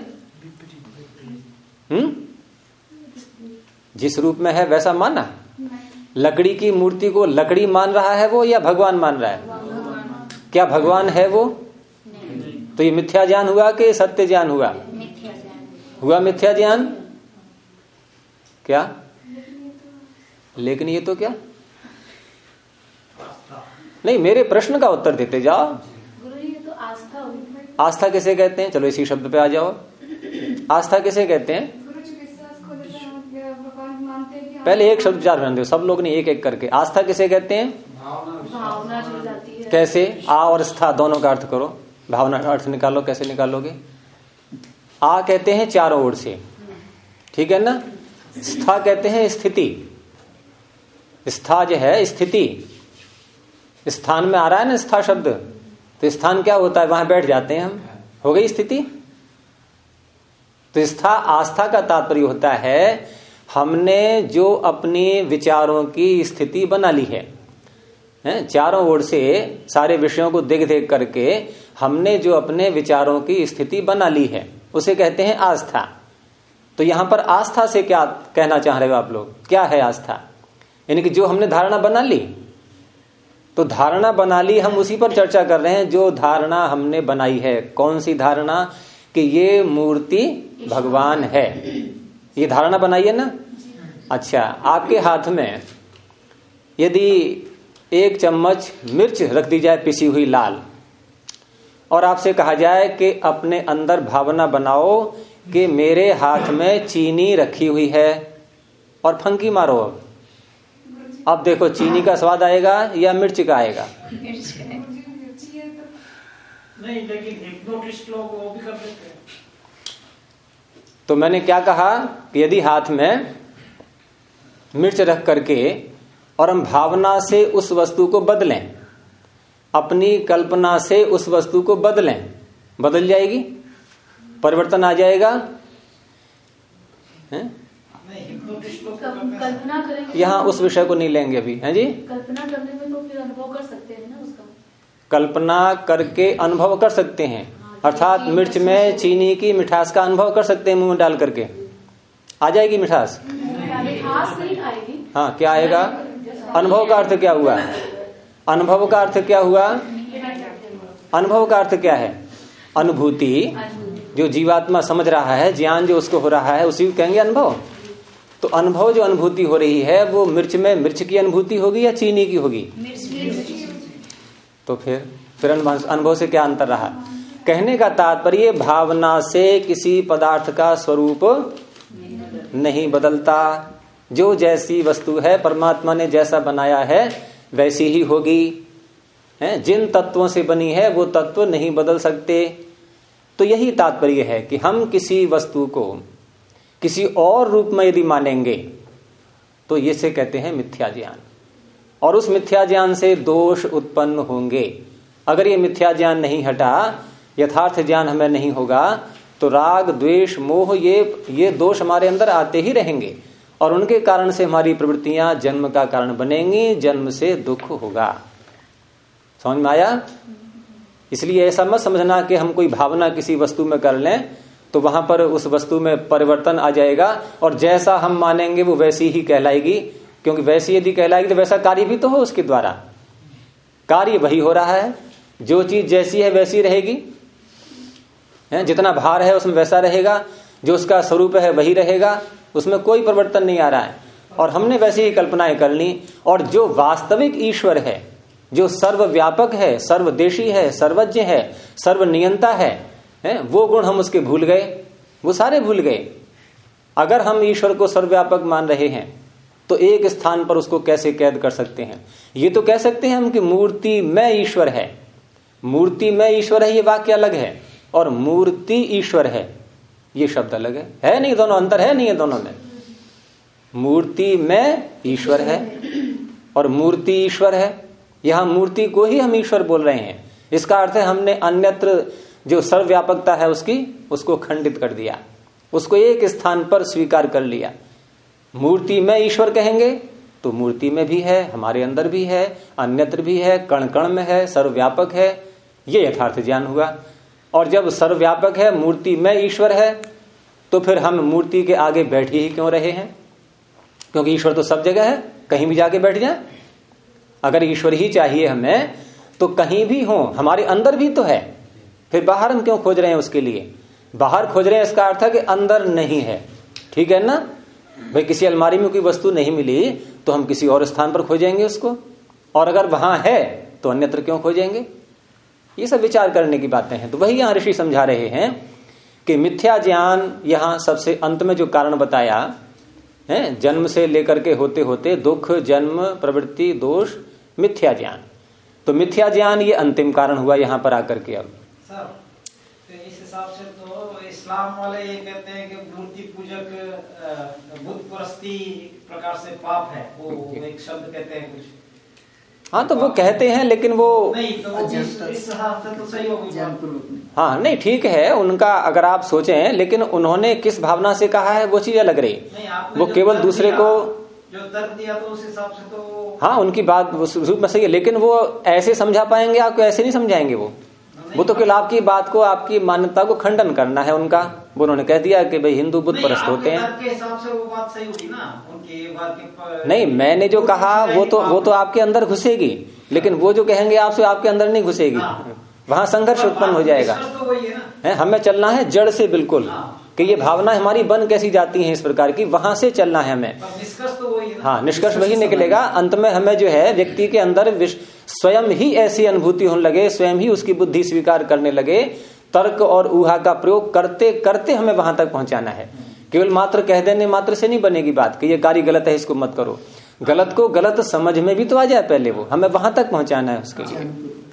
जिस रूप में है वैसा माना? लकड़ी की मूर्ति को लकड़ी मान रहा है वो या भगवान मान रहा है? क्या भगवान है वो? तो ये मिथ्या ज्ञान हुआ कि सत्य ज्ञान हुआ? हुआ मिथ्या ज्ञान। क्या? लेकिन ये तो क्या नहीं, मेरे प्रश्न का उत्तर देते जाओ। गुरुजी ये तो आस्था हुई। आस्था किसे कहते हैं? चलो इसी शब्द पे आ जाओ। आस्था किसे कहते हैं? पहले एक शब्द विचार करने दो सब लोग ने, एक एक करके। आस्था किसे कहते हैं? भावना जुड़ जाती है। कैसे? आ और स्था दोनों का अर्थ करो, भावना का अर्थ निकालो। कैसे निकालोगे? आ कहते हैं चारों ओर से, ठीक है ना। स्था कहते हैं स्थिति। स्था जो है स्थिति, स्थान में आ रहा है ना स्था शब्द, तो स्थान क्या होता है? वहां बैठ जाते हैं हम, हो गई स्थिति। तो स्था आस्था का तात्पर्य होता है हमने जो अपनी विचारों की स्थिति बना ली है, चारों ओर से सारे विषयों को देख देख करके हमने जो अपने विचारों की स्थिति बना ली है उसे कहते हैं आस्था। तो यहां पर आस्था से क्या कहना चाह रहे हो आप लोग? क्या है आस्था? यानी कि जो हमने धारणा बना ली, तो धारणा बना ली, हम उसी पर चर्चा कर रहे हैं। जो धारणा हमने बनाई है, कौन सी धारणा? कि ये मूर्ति भगवान है, ये धारणा बनाई है ना। अच्छा, आपके हाथ में यदि 1 चम्मच मिर्च रख दी जाए पिसी हुई लाल, और आपसे कहा जाए कि अपने अंदर भावना बनाओ कि मेरे हाथ में चीनी रखी हुई है, और फंकी मारो। अब देखो चीनी का स्वाद आएगा या मिर्च का आएगा? नहीं, लेकिन हिप्नोटिस्ट लोग वो भी कर देते हैं। तो मैंने क्या कहा कि यदि हाथ में मिर्च रख करके और हम भावना से उस वस्तु को बदलें, अपनी कल्पना से उस वस्तु को बदलें, बदल जाएगी, परिवर्तन आ जाएगा। कल्पना करेंगे, यहाँ उस विषय को नहीं लेंगे अभी, है जी। कल्पना करने में तो फिर अनुभव कर सकते हैं ना उसका, कल्पना करके अनुभव कर सकते हैं, अर्थात मिर्च में चीनी की मिठास का अनुभव कर सकते हैं, मुंह में डाल करके आ जाएगी मिठास। मिठास नहीं आएगी। हाँ, क्या आएगा? अनुभव का अर्थ क्या हुआ? अनुभव का अर्थ क्या हुआ? अनुभव का अर्थ क्या है? अनुभूति। जो जीवात्मा समझ रहा है, ज्ञान जो उसको हो रहा है, उसी को कहेंगे अनुभव। तो अनुभव जो अनुभूति हो रही है वो मिर्च में मिर्च की अनुभूति होगी या चीनी की होगी? तो फिर अनुभव से क्या अंतर रहा? कहने का तात्पर्य भावना से किसी पदार्थ का स्वरूप नहीं बदलता। जो जैसी वस्तु है परमात्मा ने जैसा बनाया है वैसी ही होगी। जिन तत्वों से बनी है वो तत्व नहीं बदल सकते। तो यही तात्पर्य है कि हम किसी वस्तु को किसी और रूप में यदि मानेंगे तो ये से कहते हैं मिथ्या ज्ञान, और उस मिथ्या ज्ञान से दोष उत्पन्न होंगे। अगर ये मिथ्या ज्ञान नहीं हटा, यथार्थ ज्ञान हमें नहीं होगा, तो राग द्वेष मोह ये दोष हमारे अंदर आते ही रहेंगे, और उनके कारण से हमारी प्रवृत्तियां जन्म का कारण बनेंगी, जन्म से दुख होगा। समझ में आया? इसलिए ऐसा मत समझना कि हम कोई भावना किसी वस्तु में कर लें तो वहां पर उस वस्तु में परिवर्तन आ जाएगा और जैसा हम मानेंगे वो वैसी ही कहलाएगी, क्योंकि वैसी यदि कहलाएगी तो वैसा कार्य भी तो हो उसके द्वारा। कार्य वही हो रहा है, जो चीज जैसी है वैसी रहेगी, जितना भार है उसमें वैसा रहेगा, जो उसका स्वरूप है वही रहेगा, उसमें कोई परिवर्तन नहीं आ रहा है। और हमने वैसी ही कल्पनाएं कर ली, और जो वास्तविक ईश्वर है, जो सर्वव्यापक है, सर्वदेशी है, सर्वज्ञ है, सर्वनियंता है, वो गुण हम उसके भूल गए, वो सारे भूल गए। अगर हम ईश्वर को सर्वव्यापक मान रहे हैं तो एक स्थान पर उसको कैसे कैद कर सकते हैं? ये तो कह सकते हैं हम कि मूर्ति में ईश्वर है, मूर्ति में ईश्वर है, ये वाक्य अलग है, और मूर्ति ईश्वर है ये शब्द अलग है नहीं? दोनों अंतर है नहीं है दोनों में? मूर्ति में ईश्वर है और मूर्ति ईश्वर है। यहां मूर्ति को ही हम ईश्वर बोल रहे हैं। इसका अर्थ है हमने अन्यत्र जो सर्वव्यापकता है उसको खंडित कर दिया, उसको एक स्थान पर स्वीकार कर लिया। मूर्ति में ईश्वर कहेंगे तो मूर्ति में भी है, हमारे अंदर भी है, अन्यत्र भी है, कण कण में है, सर्वव्यापक है, ये यथार्थ ज्ञान हुआ। और जब सर्वव्यापक है, मूर्ति में ईश्वर है, तो फिर हम मूर्ति के आगे बैठे ही क्यों रहे हैं? क्योंकि ईश्वर तो सब जगह है, कहीं भी जाके बैठ जाए। अगर ईश्वर ही चाहिए हमें तो कहीं भी हो, हमारे अंदर भी तो है, फिर बाहर हम क्यों खोज रहे हैं उसके लिए? बाहर खोज रहे हैं इसका अर्थ है कि अंदर नहीं है। ठीक है ना भाई? किसी अलमारी में कोई वस्तु नहीं मिली तो हम किसी और स्थान पर खोजेंगे उसको, और अगर वहां है तो अन्यत्र क्यों खोजेंगे? ये सब विचार करने की बातें हैं। तो वही यहां ऋषि समझा रहे हैं कि मिथ्या ज्ञान यहां सबसे अंत में जो कारण बताया है, जन्म से लेकर के होते होते दुख, जन्म, प्रवृत्ति, दोष, मिथ्या ज्ञान। तो मिथ्या ज्ञान ये अंतिम कारण हुआ यहां पर आकर के। अब सर तो इस हिसाब से तो इस्लाम वाले ये कहते हैं कि मूर्ति पूजक बुत परस्ती प्रकार से पाप है, वो एक शब्द कहते हैं कुछ। हाँ तो वो कहते हैं, लेकिन वो नहीं तो वो इस हिसाब से तो सही होगी। हाँ नहीं ठीक है उनका, अगर आप सोचें, लेकिन उन्होंने किस भावना से कहा है वो चीज अलग रही। वो केवल दूसरे को जो तर्क दिया तो उस हिसाब से तो हाँ उनकी बात उस रूप में सही है, लेकिन वो ऐसे समझा पाएंगे आपको? ऐसे नहीं समझाएंगे वो तो केवल आपकी बात को, आपकी मान्यता को खंडन करना है उनका। वो उन्होंने कह दिया कि भाई हिंदू बुत परस्त होते हैं। के हिसाब से वो बात सही होगी ना उनकी बात की। नहीं, मैंने जो कहा वो तो आपके अंदर घुसेगी, लेकिन वो जो कहेंगे आपसे आपके अंदर नहीं घुसेगी। वहां संघर्ष उत्पन्न हो जाएगा। तो वही है ना, हमें चलना है जड़ से, बिल्कुल कि ये भावना हमारी बन कैसी जाती है इस प्रकार की, वहां से चलना है हमें। निष्कर्ष तो वही है। हाँ, निष्कर्ष वही निकलेगा। अंत में हमें जो है व्यक्ति के अंदर स्वयं ही ऐसी अनुभूति होने लगे, स्वयं ही उसकी बुद्धि स्वीकार करने लगे, तर्क और ऊहा का प्रयोग करते करते हमें वहां तक पहुंचाना है। केवल मात्र कह देने मात्र से नहीं बनेगी बात कि ये कार्य गलत है, इसको मत करो। गलत को गलत समझ में भी तो आ जाए पहले, वो हमें वहां तक पहुंचाना है उसके लिए।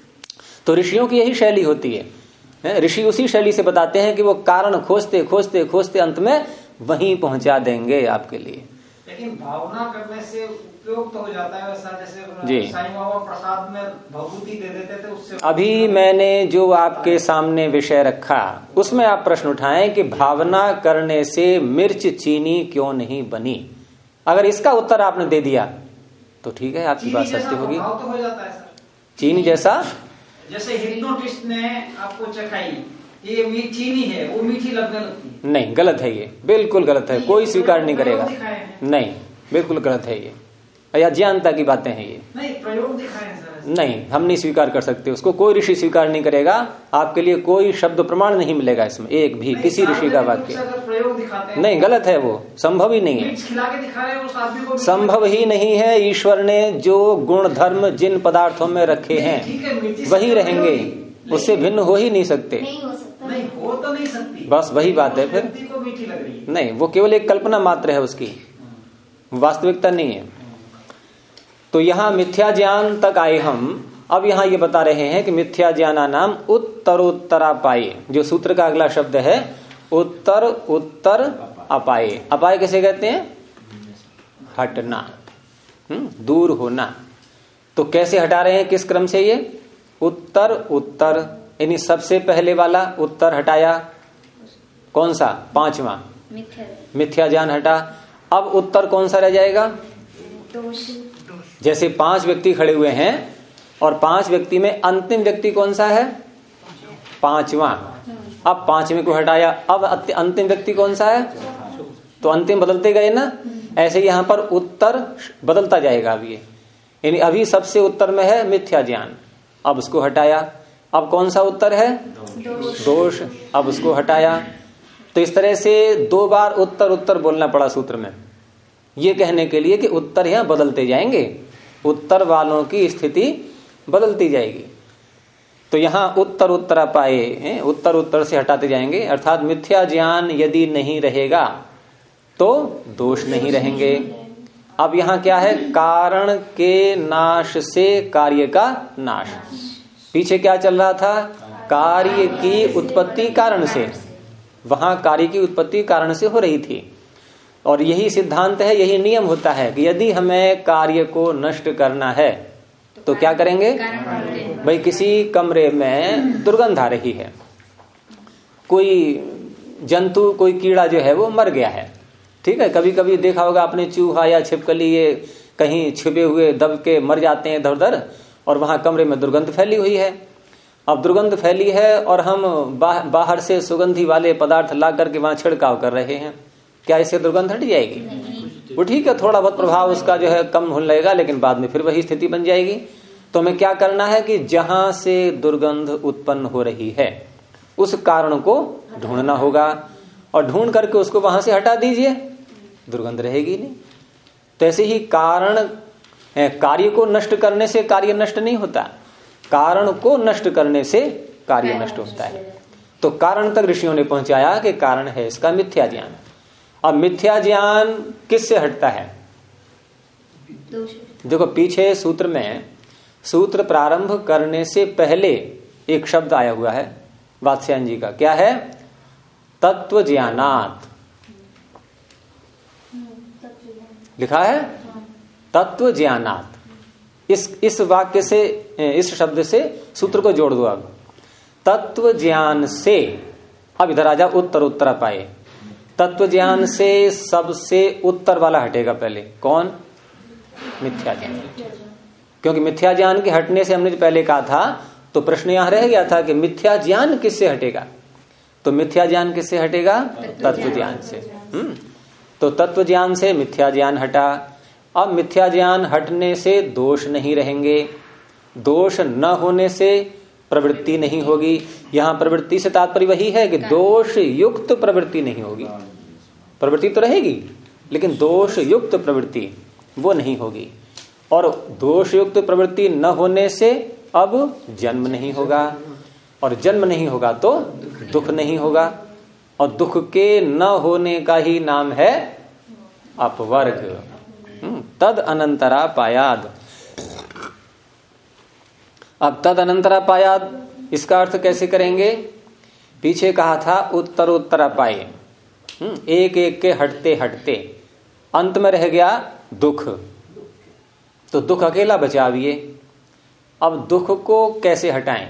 तो ऋषियों की यही शैली होती है। ऋषि उसी शैली से बताते हैं कि वो कारण खोजते खोजते खोजते अंत में वहीं पहुंचा देंगे आपके लिए। लेकिन भावना करने से उपयोग तो हो जाता है वैसा, जी। जैसे साईं बाबा प्रसाद में भभूति दे देते थे, उससे अभी मैंने जो आपके सामने विषय रखा उसमें आप प्रश्न उठाएं कि भावना करने से मिर्च चीनी क्यों नहीं बनी। अगर इसका उत्तर आपने दे दिया तो ठीक है, आपकी बात सत्य होगी। भाव तो हो जाता है सर, चीनी जैसा, जैसे हिप्नोटिस्ट ने आपको चखाई, ये चीनी है, वो मीठी लगने लगती है। नहीं, गलत है, ये बिल्कुल गलत है, कोई स्वीकार नहीं करेगा। नहीं, बिल्कुल गलत है ये, या अज्ञानता की बातें हैं ये। नहीं, प्रयोग दिखाए हैं सर। नहीं, हम नहीं स्वीकार कर सकते उसको, कोई ऋषि स्वीकार नहीं करेगा। आपके लिए कोई शब्द प्रमाण नहीं मिलेगा इसमें, एक भी किसी ऋषि का वाक्य। प्रयोग दिखाते हैं, नहीं, गलत है, वो संभव ही नहीं है, खिला के दिखा रहे हैं उस आदमी को, संभव ही नहीं है। ईश्वर ने जो गुण धर्म जिन पदार्थों में रखे हैं वही रहेंगे, उससे भिन्न हो ही नहीं सकते। नहीं हो सकता, नहीं हो तो नहीं सकती, बस वही बात है फिर। को मीठी लग रही है, नहीं, वो केवल एक कल्पना मात्र है उसकी, वास्तविकता नहीं है। तो यहाँ मिथ्या ज्ञान तक आए हम। अब यहाँ ये बता रहे हैं कि मिथ्या ज्ञाना नाम उत्तरोत्तरापाये, जो सूत्र का अगला शब्द है उत्तर उत्तर अपाये। अपाय किसे कहते हैं? हटना, दूर होना। तो कैसे हटा रहे हैं, किस क्रम से? ये उत्तर उत्तर, यानी सबसे पहले वाला उत्तर हटाया, कौन सा? पांचवा मिथ्या ज्ञान हटा। अब उत्तर कौन सा रह जाएगा? जैसे 5 व्यक्ति खड़े हुए हैं और 5 व्यक्ति में अंतिम व्यक्ति कौन सा है? पांचवा। अब 5वें को हटाया, अब अंतिम व्यक्ति कौन सा है? तो अंतिम बदलते गए ना, ऐसे यहां पर उत्तर बदलता जाएगा। अब ये यानी अभी सबसे उत्तर में है मिथ्या ज्ञान, अब उसको हटाया। अब कौन सा उत्तर है? दोष, अब उसको हटाया। तो इस तरह से 2 बार उत्तर उत्तर बोलना पड़ा सूत्र में, ये कहने के लिए कि उत्तर यहां बदलते जाएंगे, उत्तर वालों की स्थिति बदलती जाएगी। तो यहां उत्तर उत्तरापाये, उत्तर उत्तर से हटाते जाएंगे, अर्थात मिथ्या ज्ञान यदि नहीं रहेगा तो दोष नहीं रहेंगे। अब यहां क्या है? कारण के नाश से कार्य का नाश। पीछे क्या चल रहा था? कार्य की उत्पत्ति कारण से, वहां कार्य की उत्पत्ति कारण से हो रही थी। और यही सिद्धांत है, यही नियम होता है कि यदि हमें कार्य को नष्ट करना है तो क्या करेंगे? भाई किसी कमरे में दुर्गंध आ रही है, कोई जंतु, कोई कीड़ा जो है वो मर गया है, ठीक है। कभी कभी देखा होगा आपने, चूहा या छिपकली ये कहीं छिपे हुए दब के मर जाते हैं इधर उधर, और वहां कमरे में दुर्गंध फैली हुई है। अब दुर्गंध फैली है और हम बाहर से सुगंधी वाले पदार्थ ला करके वहां छिड़काव कर रहे हैं, क्या इससे दुर्गंध हट जाएगी? वो ठीक है, थोड़ा बहुत प्रभाव उसका जो है कम होने लगेगा, लेकिन बाद में फिर वही स्थिति बन जाएगी। तो हमें क्या करना है कि जहां से दुर्गंध उत्पन्न हो रही है उस कारण को ढूंढना होगा, और ढूंढ करके उसको वहां से हटा दीजिए, दुर्गंध रहेगी नहीं। तो ऐसे ही कारण, कार्य को नष्ट करने से कार्य नष्ट नहीं होता, कारण को नष्ट करने से कार्य नष्ट होता है। तो कारण तक ऋषियों ने पहुंचाया कि कारण है इसका मिथ्या ज्ञान। अब मिथ्या ज्ञान किससे हटता है? देखो पीछे सूत्र में, सूत्र प्रारंभ करने से पहले एक शब्द आया हुआ है वात्स्यायन जी का, क्या है? तत्व ज्ञानात् लिखा है, तत्व ज्ञानात्। इस वाक्य से, इस शब्द से सूत्र को जोड़ दो। अब तत्व ज्ञान से, अब इधर आ जाओ उत्तर उत्तरापाये। तत्व ज्ञान से सबसे उत्तर वाला हटेगा पहले, कौन? मिथ्या ज्ञान। क्योंकि मिथ्या ज्ञान के हटने से हमने जो पहले कहा था, तो प्रश्न यहां रह गया था कि मिथ्या ज्ञान किससे हटेगा? तो मिथ्या ज्ञान किससे हटेगा? तत्व ज्ञान से। तो तत्व ज्ञान से मिथ्या ज्ञान हटा। अब मिथ्या ज्ञान हटने से दोष नहीं रहेंगे, दोष न होने से प्रवृत्ति नहीं होगी। यहां प्रवृत्ति से तात्पर्य वही है कि दोष युक्त प्रवृत्ति नहीं होगी। प्रवृत्ति तो रहेगी लेकिन दोष युक्त प्रवृत्ति वो नहीं होगी, और दोष युक्त प्रवृत्ति न होने से अब जन्म नहीं होगा, और जन्म नहीं होगा तो दुख नहीं होगा, और दुख के न होने का ही नाम है अपवर्ग। तद अनंतरा पायाद। अब तद अनंतरा पायाद इसका अर्थ कैसे करेंगे? पीछे कहा था उत्तरोत्तरापाये, एक एक के हटते हटते, अंत में रह गया दुख, तो दुख अकेला बचा अब ये। अब दुख को कैसे हटाएं,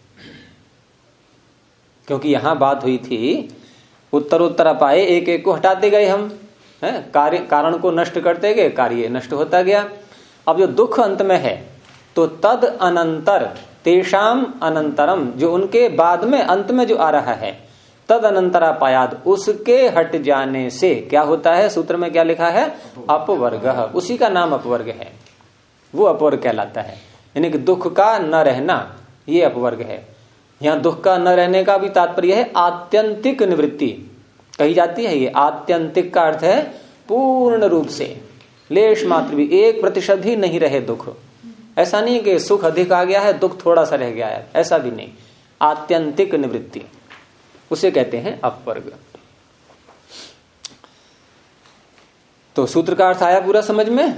क्योंकि यहां बात हुई थी उत्तर अपाए एक एक को हटाते गए हम, कार्य कारण को नष्ट करते गए, कार्य नष्ट होता गया। अब जो दुख अंत में है तो तद अनंतर तेषाम अनंतरम, जो उनके बाद में अंत में जो आ रहा है, तद अनंतरापायाद, उसके हट जाने से क्या होता है, सूत्र में क्या लिखा है, अपवर्ग, उसी का नाम अपवर्ग है, वो अपवर्ग कहलाता है। यानी कि दुख का न रहना ये अपवर्ग है। यहां दुख का न रहने का भी तात्पर्य है आत्यंतिक निवृत्ति कही जाती है। ये आत्यंतिक का अर्थ है पूर्ण रूप से, लेश मात्र भी 1% भी नहीं रहे दुख। ऐसा नहीं कि सुख अधिक आ गया है, दुख थोड़ा सा रह गया है, ऐसा भी नहीं। आत्यंतिक निवृत्ति उसे कहते हैं अपवर्ग। तो सूत्र का अर्थ आया पूरा समझ में।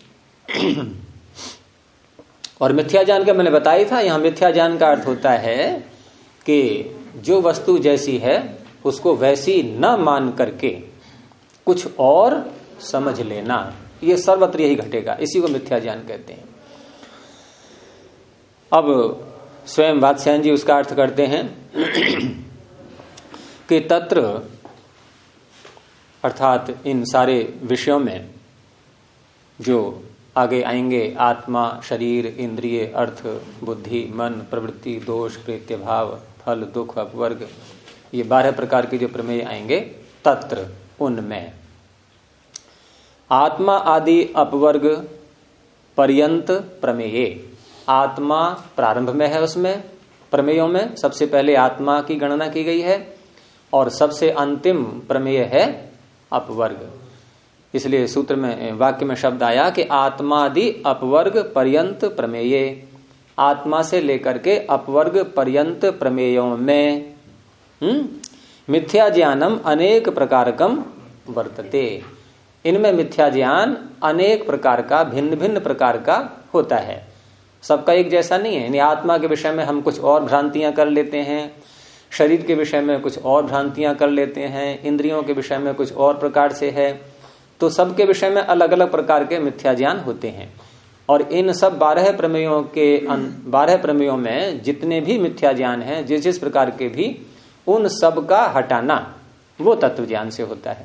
और मिथ्या ज्ञान का मैंने बताया था, यहां मिथ्या ज्ञान का अर्थ होता है कि जो वस्तु जैसी है उसको वैसी न मान करके कुछ और समझ लेना, ये सर्वत्र यही घटेगा, इसी को मिथ्या ज्ञान कहते हैं। अब स्वयं वात्स्यायन जी उसका अर्थ करते हैं कि तत्र अर्थात इन सारे विषयों में जो आगे आएंगे, आत्मा, शरीर, इंद्रिय, अर्थ, बुद्धि, मन, प्रवृत्ति, दोष, प्रेत्य भाव, फल, दुख, अपवर्ग, ये 12 प्रकार के जो प्रमेय आएंगे, तत्र उनमें आत्मा आदि अपवर्ग पर्यंत प्रमेय, आत्मा प्रारंभ में है, उसमें प्रमेयों में सबसे पहले आत्मा की गणना की गई है और सबसे अंतिम प्रमेय है अपवर्ग। इसलिए सूत्र में, वाक्य में शब्द आया कि आत्मादि अपवर्ग पर्यंत प्रमेय, आत्मा से लेकर के अपवर्ग पर्यंत प्रमेयों में मिथ्या ज्ञानम अनेक प्रकारकम वर्तते, इनमें मिथ्या ज्ञान अनेक प्रकार का, भिन्न भिन्न प्रकार का होता है, सबका एक जैसा नहीं है। यानी आत्मा के विषय में हम कुछ और भ्रांतियां कर लेते हैं, शरीर के विषय में कुछ और भ्रांतियां कर लेते हैं, इंद्रियों के विषय में कुछ और प्रकार से है, तो सबके विषय में अलग अलग प्रकार के मिथ्या ज्ञान होते हैं। और इन सब 12 प्रमेयों के 12 प्रमेयों में जितने भी मिथ्या ज्ञान हैं, जिस जिस प्रकार के भी, उन सब का हटाना वो तत्व ज्ञान से होता है।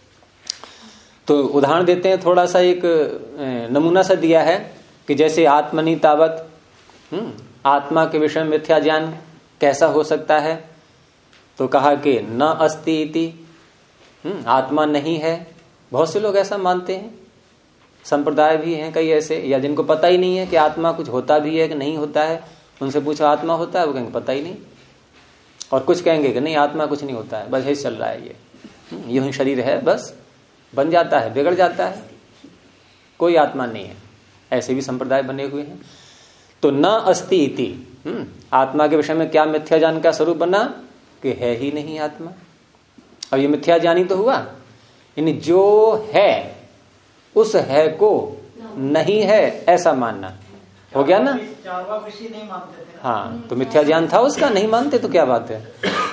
तो उदाहरण देते हैं, थोड़ा सा एक नमूना सा दिया है कि जैसे आत्मनि तावत, आत्मा के विषय में मिथ्या ज्ञान कैसा हो सकता है, तो कहा कि न अस्ति इति, आत्मा नहीं है। बहुत से लोग ऐसा मानते हैं, संप्रदाय भी हैं कई ऐसे, या जिनको पता ही नहीं है कि आत्मा कुछ होता भी है कि नहीं होता है। उनसे पूछो आत्मा होता है, वो कहेंगे पता ही नहीं। और कुछ कहेंगे कि नहीं आत्मा कुछ नहीं होता है, बस ऐसे चल रहा है, ये यूं ही शरीर है, बस बन जाता है, बिगड़ जाता है, कोई आत्मा नहीं है। ऐसे भी संप्रदाय बने हुए हैं। तो न अस्ति इति, आत्मा के विषय में क्या मिथ्या ज्ञान का स्वरूप बना कि है ही नहीं आत्मा। अब ये मिथ्या ज्ञान ही तो हुआ, यानी जो है उस है को नहीं है ऐसा मानना हो गया ना। नहीं मानते थे। हाँ, तो मिथ्या ज्ञान था उसका, नहीं मानते तो क्या बात है।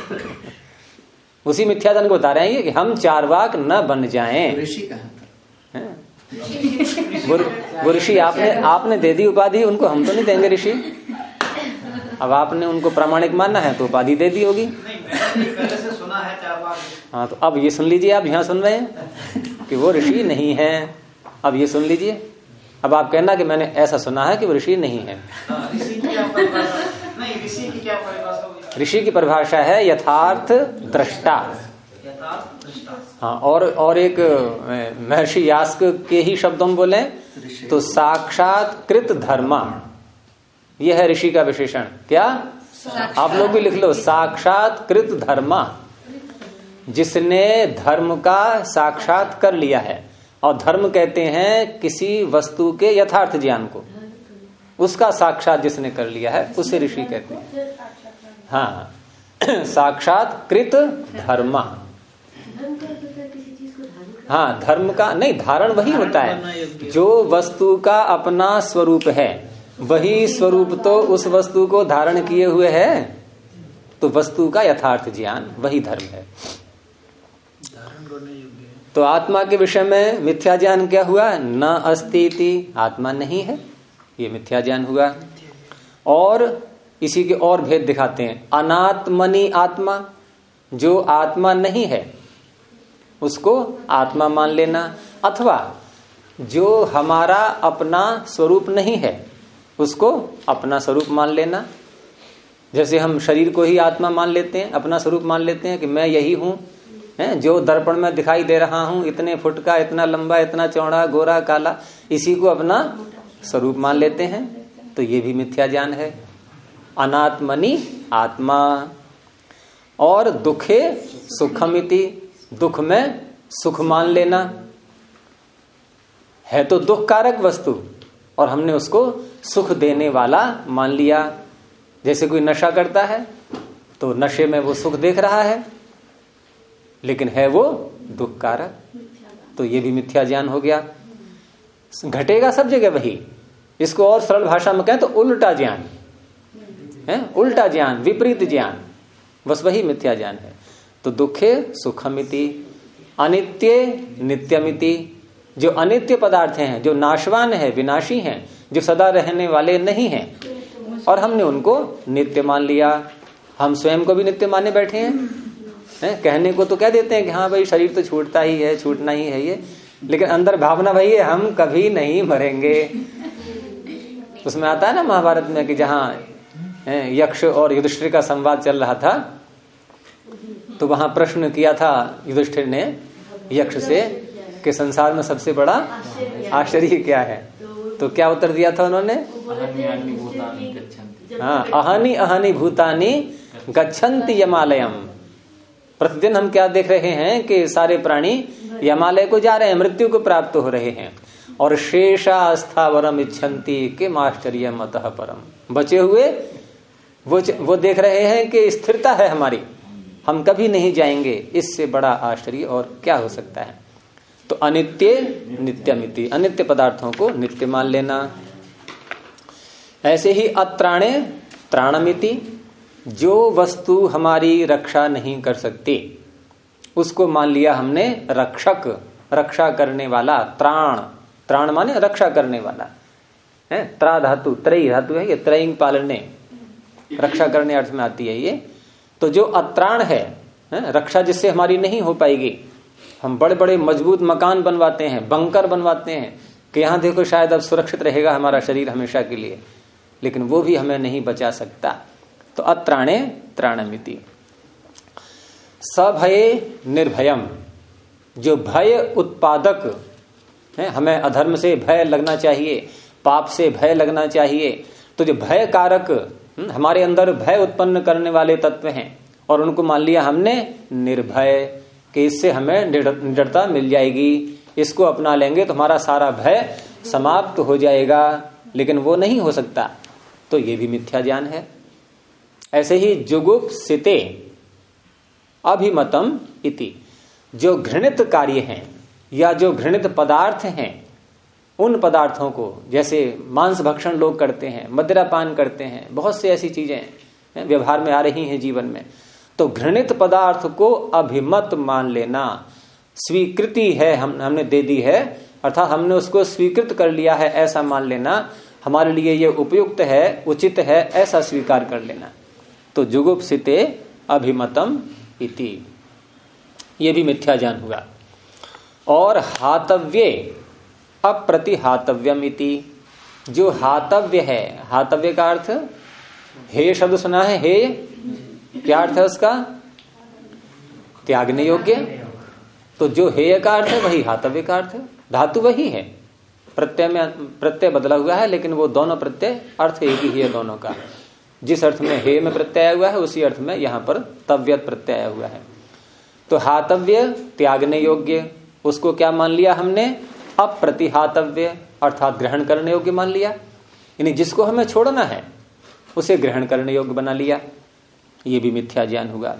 उसी मिथ्या ज्ञान को बता रहे हैं कि हम चारवाक न बन जाएं। ऋषि कहाँ था? वो ऋषि आपने दे दी उपाधि उनको, हम तो नहीं देंगे ऋषि। अब आपने उनको प्रामाणिक मानना है तो उपाधि दे दी होगी। पहले से सुना है चारवाक। हाँ, तो अब ये सुन लीजिए, आप यहाँ सुन रहे हैं कि वो ऋषि नहीं है। अब ये सुन लीजिए, अब आप कहना कि मैंने ऐसा सुना है कि वो ऋषि नहीं है। ऋषि की क्या परिभाषा? नहीं, ऋषि की क्या परिभाषा होगी? ऋषि की परिभाषा है यथार्थ दृष्टा। यथार्थ दृष्टा। हाँ, और एक महर्षि यास्क के ही शब्दों में बोले तो साक्षात्कृत धर्मा, यह है ऋषि का विशेषण। क्या? आप लोग भी लिख लो, साक्षात्कृत धर्मा, जिसने धर्म का साक्षात कर लिया है। और धर्म कहते हैं किसी वस्तु के यथार्थ ज्ञान को, उसका साक्षात जिसने कर लिया है उसे ऋषि कहते हैं। हाँ, साक्षात्कृत धर्मा। हाँ, धर्म का नहीं, धारण वही होता है जो वस्तु का अपना स्वरूप है, वही स्वरूप तो उस वस्तु को धारण किए हुए है, तो वस्तु का यथार्थ ज्ञान वही धर्म है। धारण करने योग्य है। तो आत्मा के विषय में मिथ्या ज्ञान क्या हुआ? न अस्ति इति, आत्मा नहीं है, ये मिथ्या ज्ञान हुआ। और इसी के और भेद दिखाते हैं। अनात्मनि आत्मा, जो आत्मा नहीं है उसको आत्मा मान लेना, अथवा जो हमारा अपना स्वरूप नहीं है उसको अपना स्वरूप मान लेना। जैसे हम शरीर को ही आत्मा मान लेते हैं, अपना स्वरूप मान लेते हैं कि मैं यही हूं, जो दर्पण में दिखाई दे रहा हूं, इतने फुट का, इतना लंबा, इतना चौड़ा, गोरा काला, इसी को अपना स्वरूप मान लेते हैं। तो ये भी मिथ्या ज्ञान है। अनात्मनि आत्मा। और दुखे सुखमिति, दुख में सुख मान लेना। है तो दुख कारक वस्तु और हमने उसको सुख देने वाला मान लिया। जैसे कोई नशा करता है तो नशे में वो सुख देख रहा है, लेकिन है वो दुख कारक, तो ये भी मिथ्या ज्ञान हो गया। घटेगा सब जगह वही। इसको और सरल भाषा में कहें तो उल्टा ज्ञान है, उल्टा ज्ञान, विपरीत ज्ञान, बस वही मिथ्या ज्ञान है। तो दुखे सुखमिति, अनित्य नित्यमिति, जो अनित्य पदार्थ हैं, जो नाशवान है, विनाशी हैं, जो सदा रहने वाले नहीं हैं, और हमने उनको नित्य मान लिया। हम स्वयं को भी नित्य माने बैठे हैं। कहने को तो कह देते हैं कि हाँ भाई शरीर तो छूटता ही है, छूटना ही है ये, लेकिन अंदर भावना भाई है हम कभी नहीं मरेंगे। उसमें आता है ना महाभारत में कि जहां यक्ष और युधिष्ठिर का संवाद चल रहा था, तो वहां प्रश्न किया था युधिष्ठिर ने यक्ष से कि संसार में सबसे बड़ा आश्चर्य क्या है? तो क्या उत्तर दिया था उन्होंने? हाँ, अहानि अहानि भूतानि गच्छन्ति यमालयम। प्रतिदिन हम क्या देख रहे हैं कि सारे प्राणी यमालय को जा रहे हैं, मृत्यु को प्राप्त हो रहे हैं। और शेषा स्थावरम इच्छन्ति के आश्चर्यम अतः परम, बचे हुए वो देख रहे हैं कि स्थिरता है हमारी, हम कभी नहीं जाएंगे, इससे बड़ा आश्चर्य और क्या हो सकता है। तो अनित्य नित्यमिति, अनित्य पदार्थों को नित्य मान लेना। ऐसे ही अत्राणे त्राणमिति, जो वस्तु हमारी रक्षा नहीं कर सकती उसको मान लिया हमने रक्षक, रक्षा करने वाला। त्राण, त्राण माने रक्षा करने वाला है। त्रा धातु, त्रयी धातु है ये, त्रयी पालने, रक्षा करने अर्थ में आती है ये। तो जो अत्राण है, रक्षा जिससे हमारी नहीं हो पाएगी, हम बड़े बड़े मजबूत मकान बनवाते हैं, बंकर बनवाते हैं कि यहां देखो शायद अब सुरक्षित रहेगा हमारा शरीर हमेशा के लिए, लेकिन वो भी हमें नहीं बचा सकता। तो अत्राणे त्राणमिति। सभये निर्भयम, जो भय उत्पादक है, हमें अधर्म से भय लगना चाहिए, पाप से भय लगना चाहिए। तो जो भय कारक, हमारे अंदर भय उत्पन्न करने वाले तत्व हैं, और उनको मान लिया हमने निर्भय, कि इससे हमें निडरता मिल जाएगी, इसको अपना लेंगे तो हमारा सारा भय समाप्त हो जाएगा, लेकिन वो नहीं हो सकता। तो ये भी मिथ्या ज्ञान है। ऐसे ही जुगुप्सिते अभिमतम इति, जो घृणित कार्य हैं या जो घृणित पदार्थ हैं, उन पदार्थों को, जैसे मांस भक्षण लोग करते हैं, मदिरा पान करते हैं, बहुत से ऐसी चीजें व्यवहार में आ रही हैं जीवन में, तो घृणित पदार्थ को अभिमत मान लेना। स्वीकृति है, हमने दे दी है, अर्थात हमने उसको स्वीकृत कर लिया है, ऐसा मान लेना, हमारे लिए ये उपयुक्त है, उचित है, ऐसा स्वीकार कर लेना। तो जुगुप्सिते अभिमतम इति, ये भी मिथ्या ज्ञान हुआ। और हातव्ये अप्रतिहातव्यम इति, जो हातव्य है, हातव्य का अर्थ, हे शब्द सुना है, हे क्या अर्थ है उसका? त्यागने योग्य। तो जो हेय का अर्थ है वही हातव्य का अर्थ है, धातु वही है, प्रत्यय में प्रत्यय बदला हुआ है, लेकिन वो दोनों प्रत्यय अर्थ एक ही है दोनों का। जिस अर्थ में हे में प्रत्यय आया हुआ है उसी अर्थ में यहां पर तव्यत प्रत्यय आया हुआ है। तो हातव्य त्यागने योग्य, उसको क्या मान लिया हमने? अप्रतिहातव्य, अर्थात ग्रहण करने योग्य मान लिया, यानी जिसको हमें छोड़ना है उसे ग्रहण करने योग्य बना लिया। ये भी मिथ्या ज्ञान हुआ।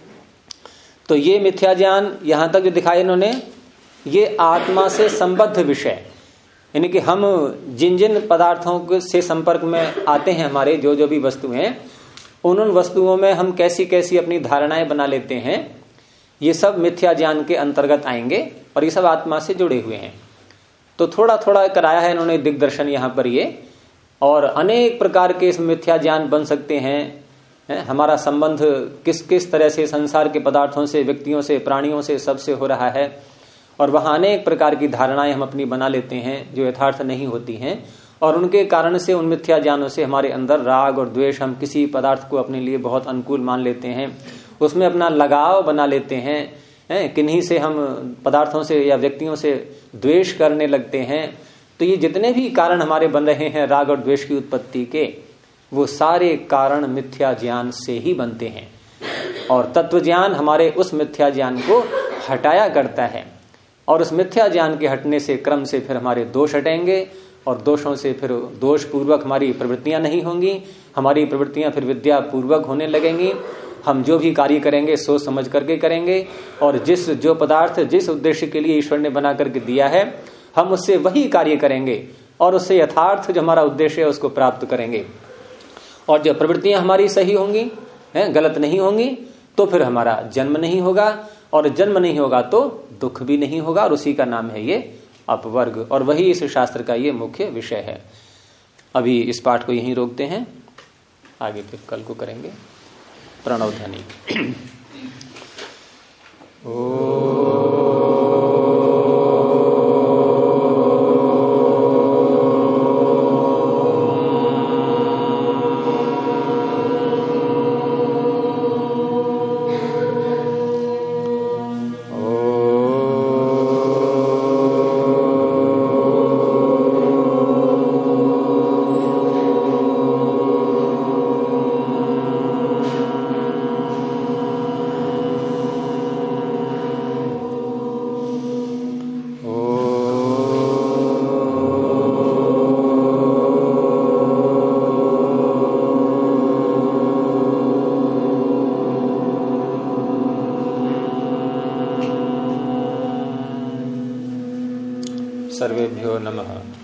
तो ये मिथ्या ज्ञान यहां तक जो दिखाया इन्होंने, ये आत्मा से संबद्ध विषय, यानी कि हम जिन जिन पदार्थों से संपर्क में आते हैं, हमारे जो जो भी वस्तु हैं, उन उन वस्तुओं में हम कैसी कैसी अपनी धारणाएं बना लेते हैं, ये सब मिथ्या ज्ञान के अंतर्गत आएंगे और ये सब आत्मा से जुड़े हुए हैं। तो थोड़ा थोड़ा कराया है इन्होंने दिग्दर्शन यहां पर ये, और अनेक प्रकार के इस मिथ्या ज्ञान बन सकते हैं। हमारा संबंध किस किस तरह से संसार के पदार्थों से, व्यक्तियों से, प्राणियों से, सबसे हो रहा है, और वहां अनेक प्रकार की धारणाएं हम अपनी बना लेते हैं जो यथार्थ नहीं होती हैं, और उनके कारण से, उन मिथ्या ज्ञानों से हमारे अंदर राग और द्वेष, हम किसी पदार्थ को अपने लिए बहुत अनुकूल मान लेते हैं, उसमें अपना लगाव बना लेते हैं, किन्हीं से हम पदार्थों से या व्यक्तियों से द्वेष करने लगते हैं। तो ये जितने भी कारण हमारे बन रहे हैं राग और द्वेष की उत्पत्ति के, वो सारे कारण मिथ्या ज्ञान से ही बनते हैं, और तत्व ज्ञान हमारे उस मिथ्या ज्ञान को हटाया करता है, और उस मिथ्या ज्ञान के हटने से क्रम से फिर हमारे दोष हटेंगे, और दोषों से फिर दोष पूर्वक हमारी प्रवृत्तियां नहीं होंगी, हमारी प्रवृत्तियां फिर विद्या पूर्वक होने लगेंगी। हम जो भी कार्य करेंगे सोच समझ करके करेंगे, और जो पदार्थ जिस उद्देश्य के लिए ईश्वर ने बना करके दिया है, हम उससे वही कार्य करेंगे, और उससे यथार्थ जो हमारा उद्देश्य है उसको प्राप्त करेंगे। और जब प्रवृत्तियां हमारी सही होंगी, गलत नहीं होंगी, तो फिर हमारा जन्म नहीं होगा, और जन्म नहीं होगा तो दुख भी नहीं होगा, और उसी का नाम है ये अपवर्ग, और वही इस शास्त्र का ये मुख्य विषय है। अभी इस पाठ को यहीं रोकते हैं, आगे फिर कल को करेंगे। प्रणव ध्वनि। सर्वेभ्यो नमः।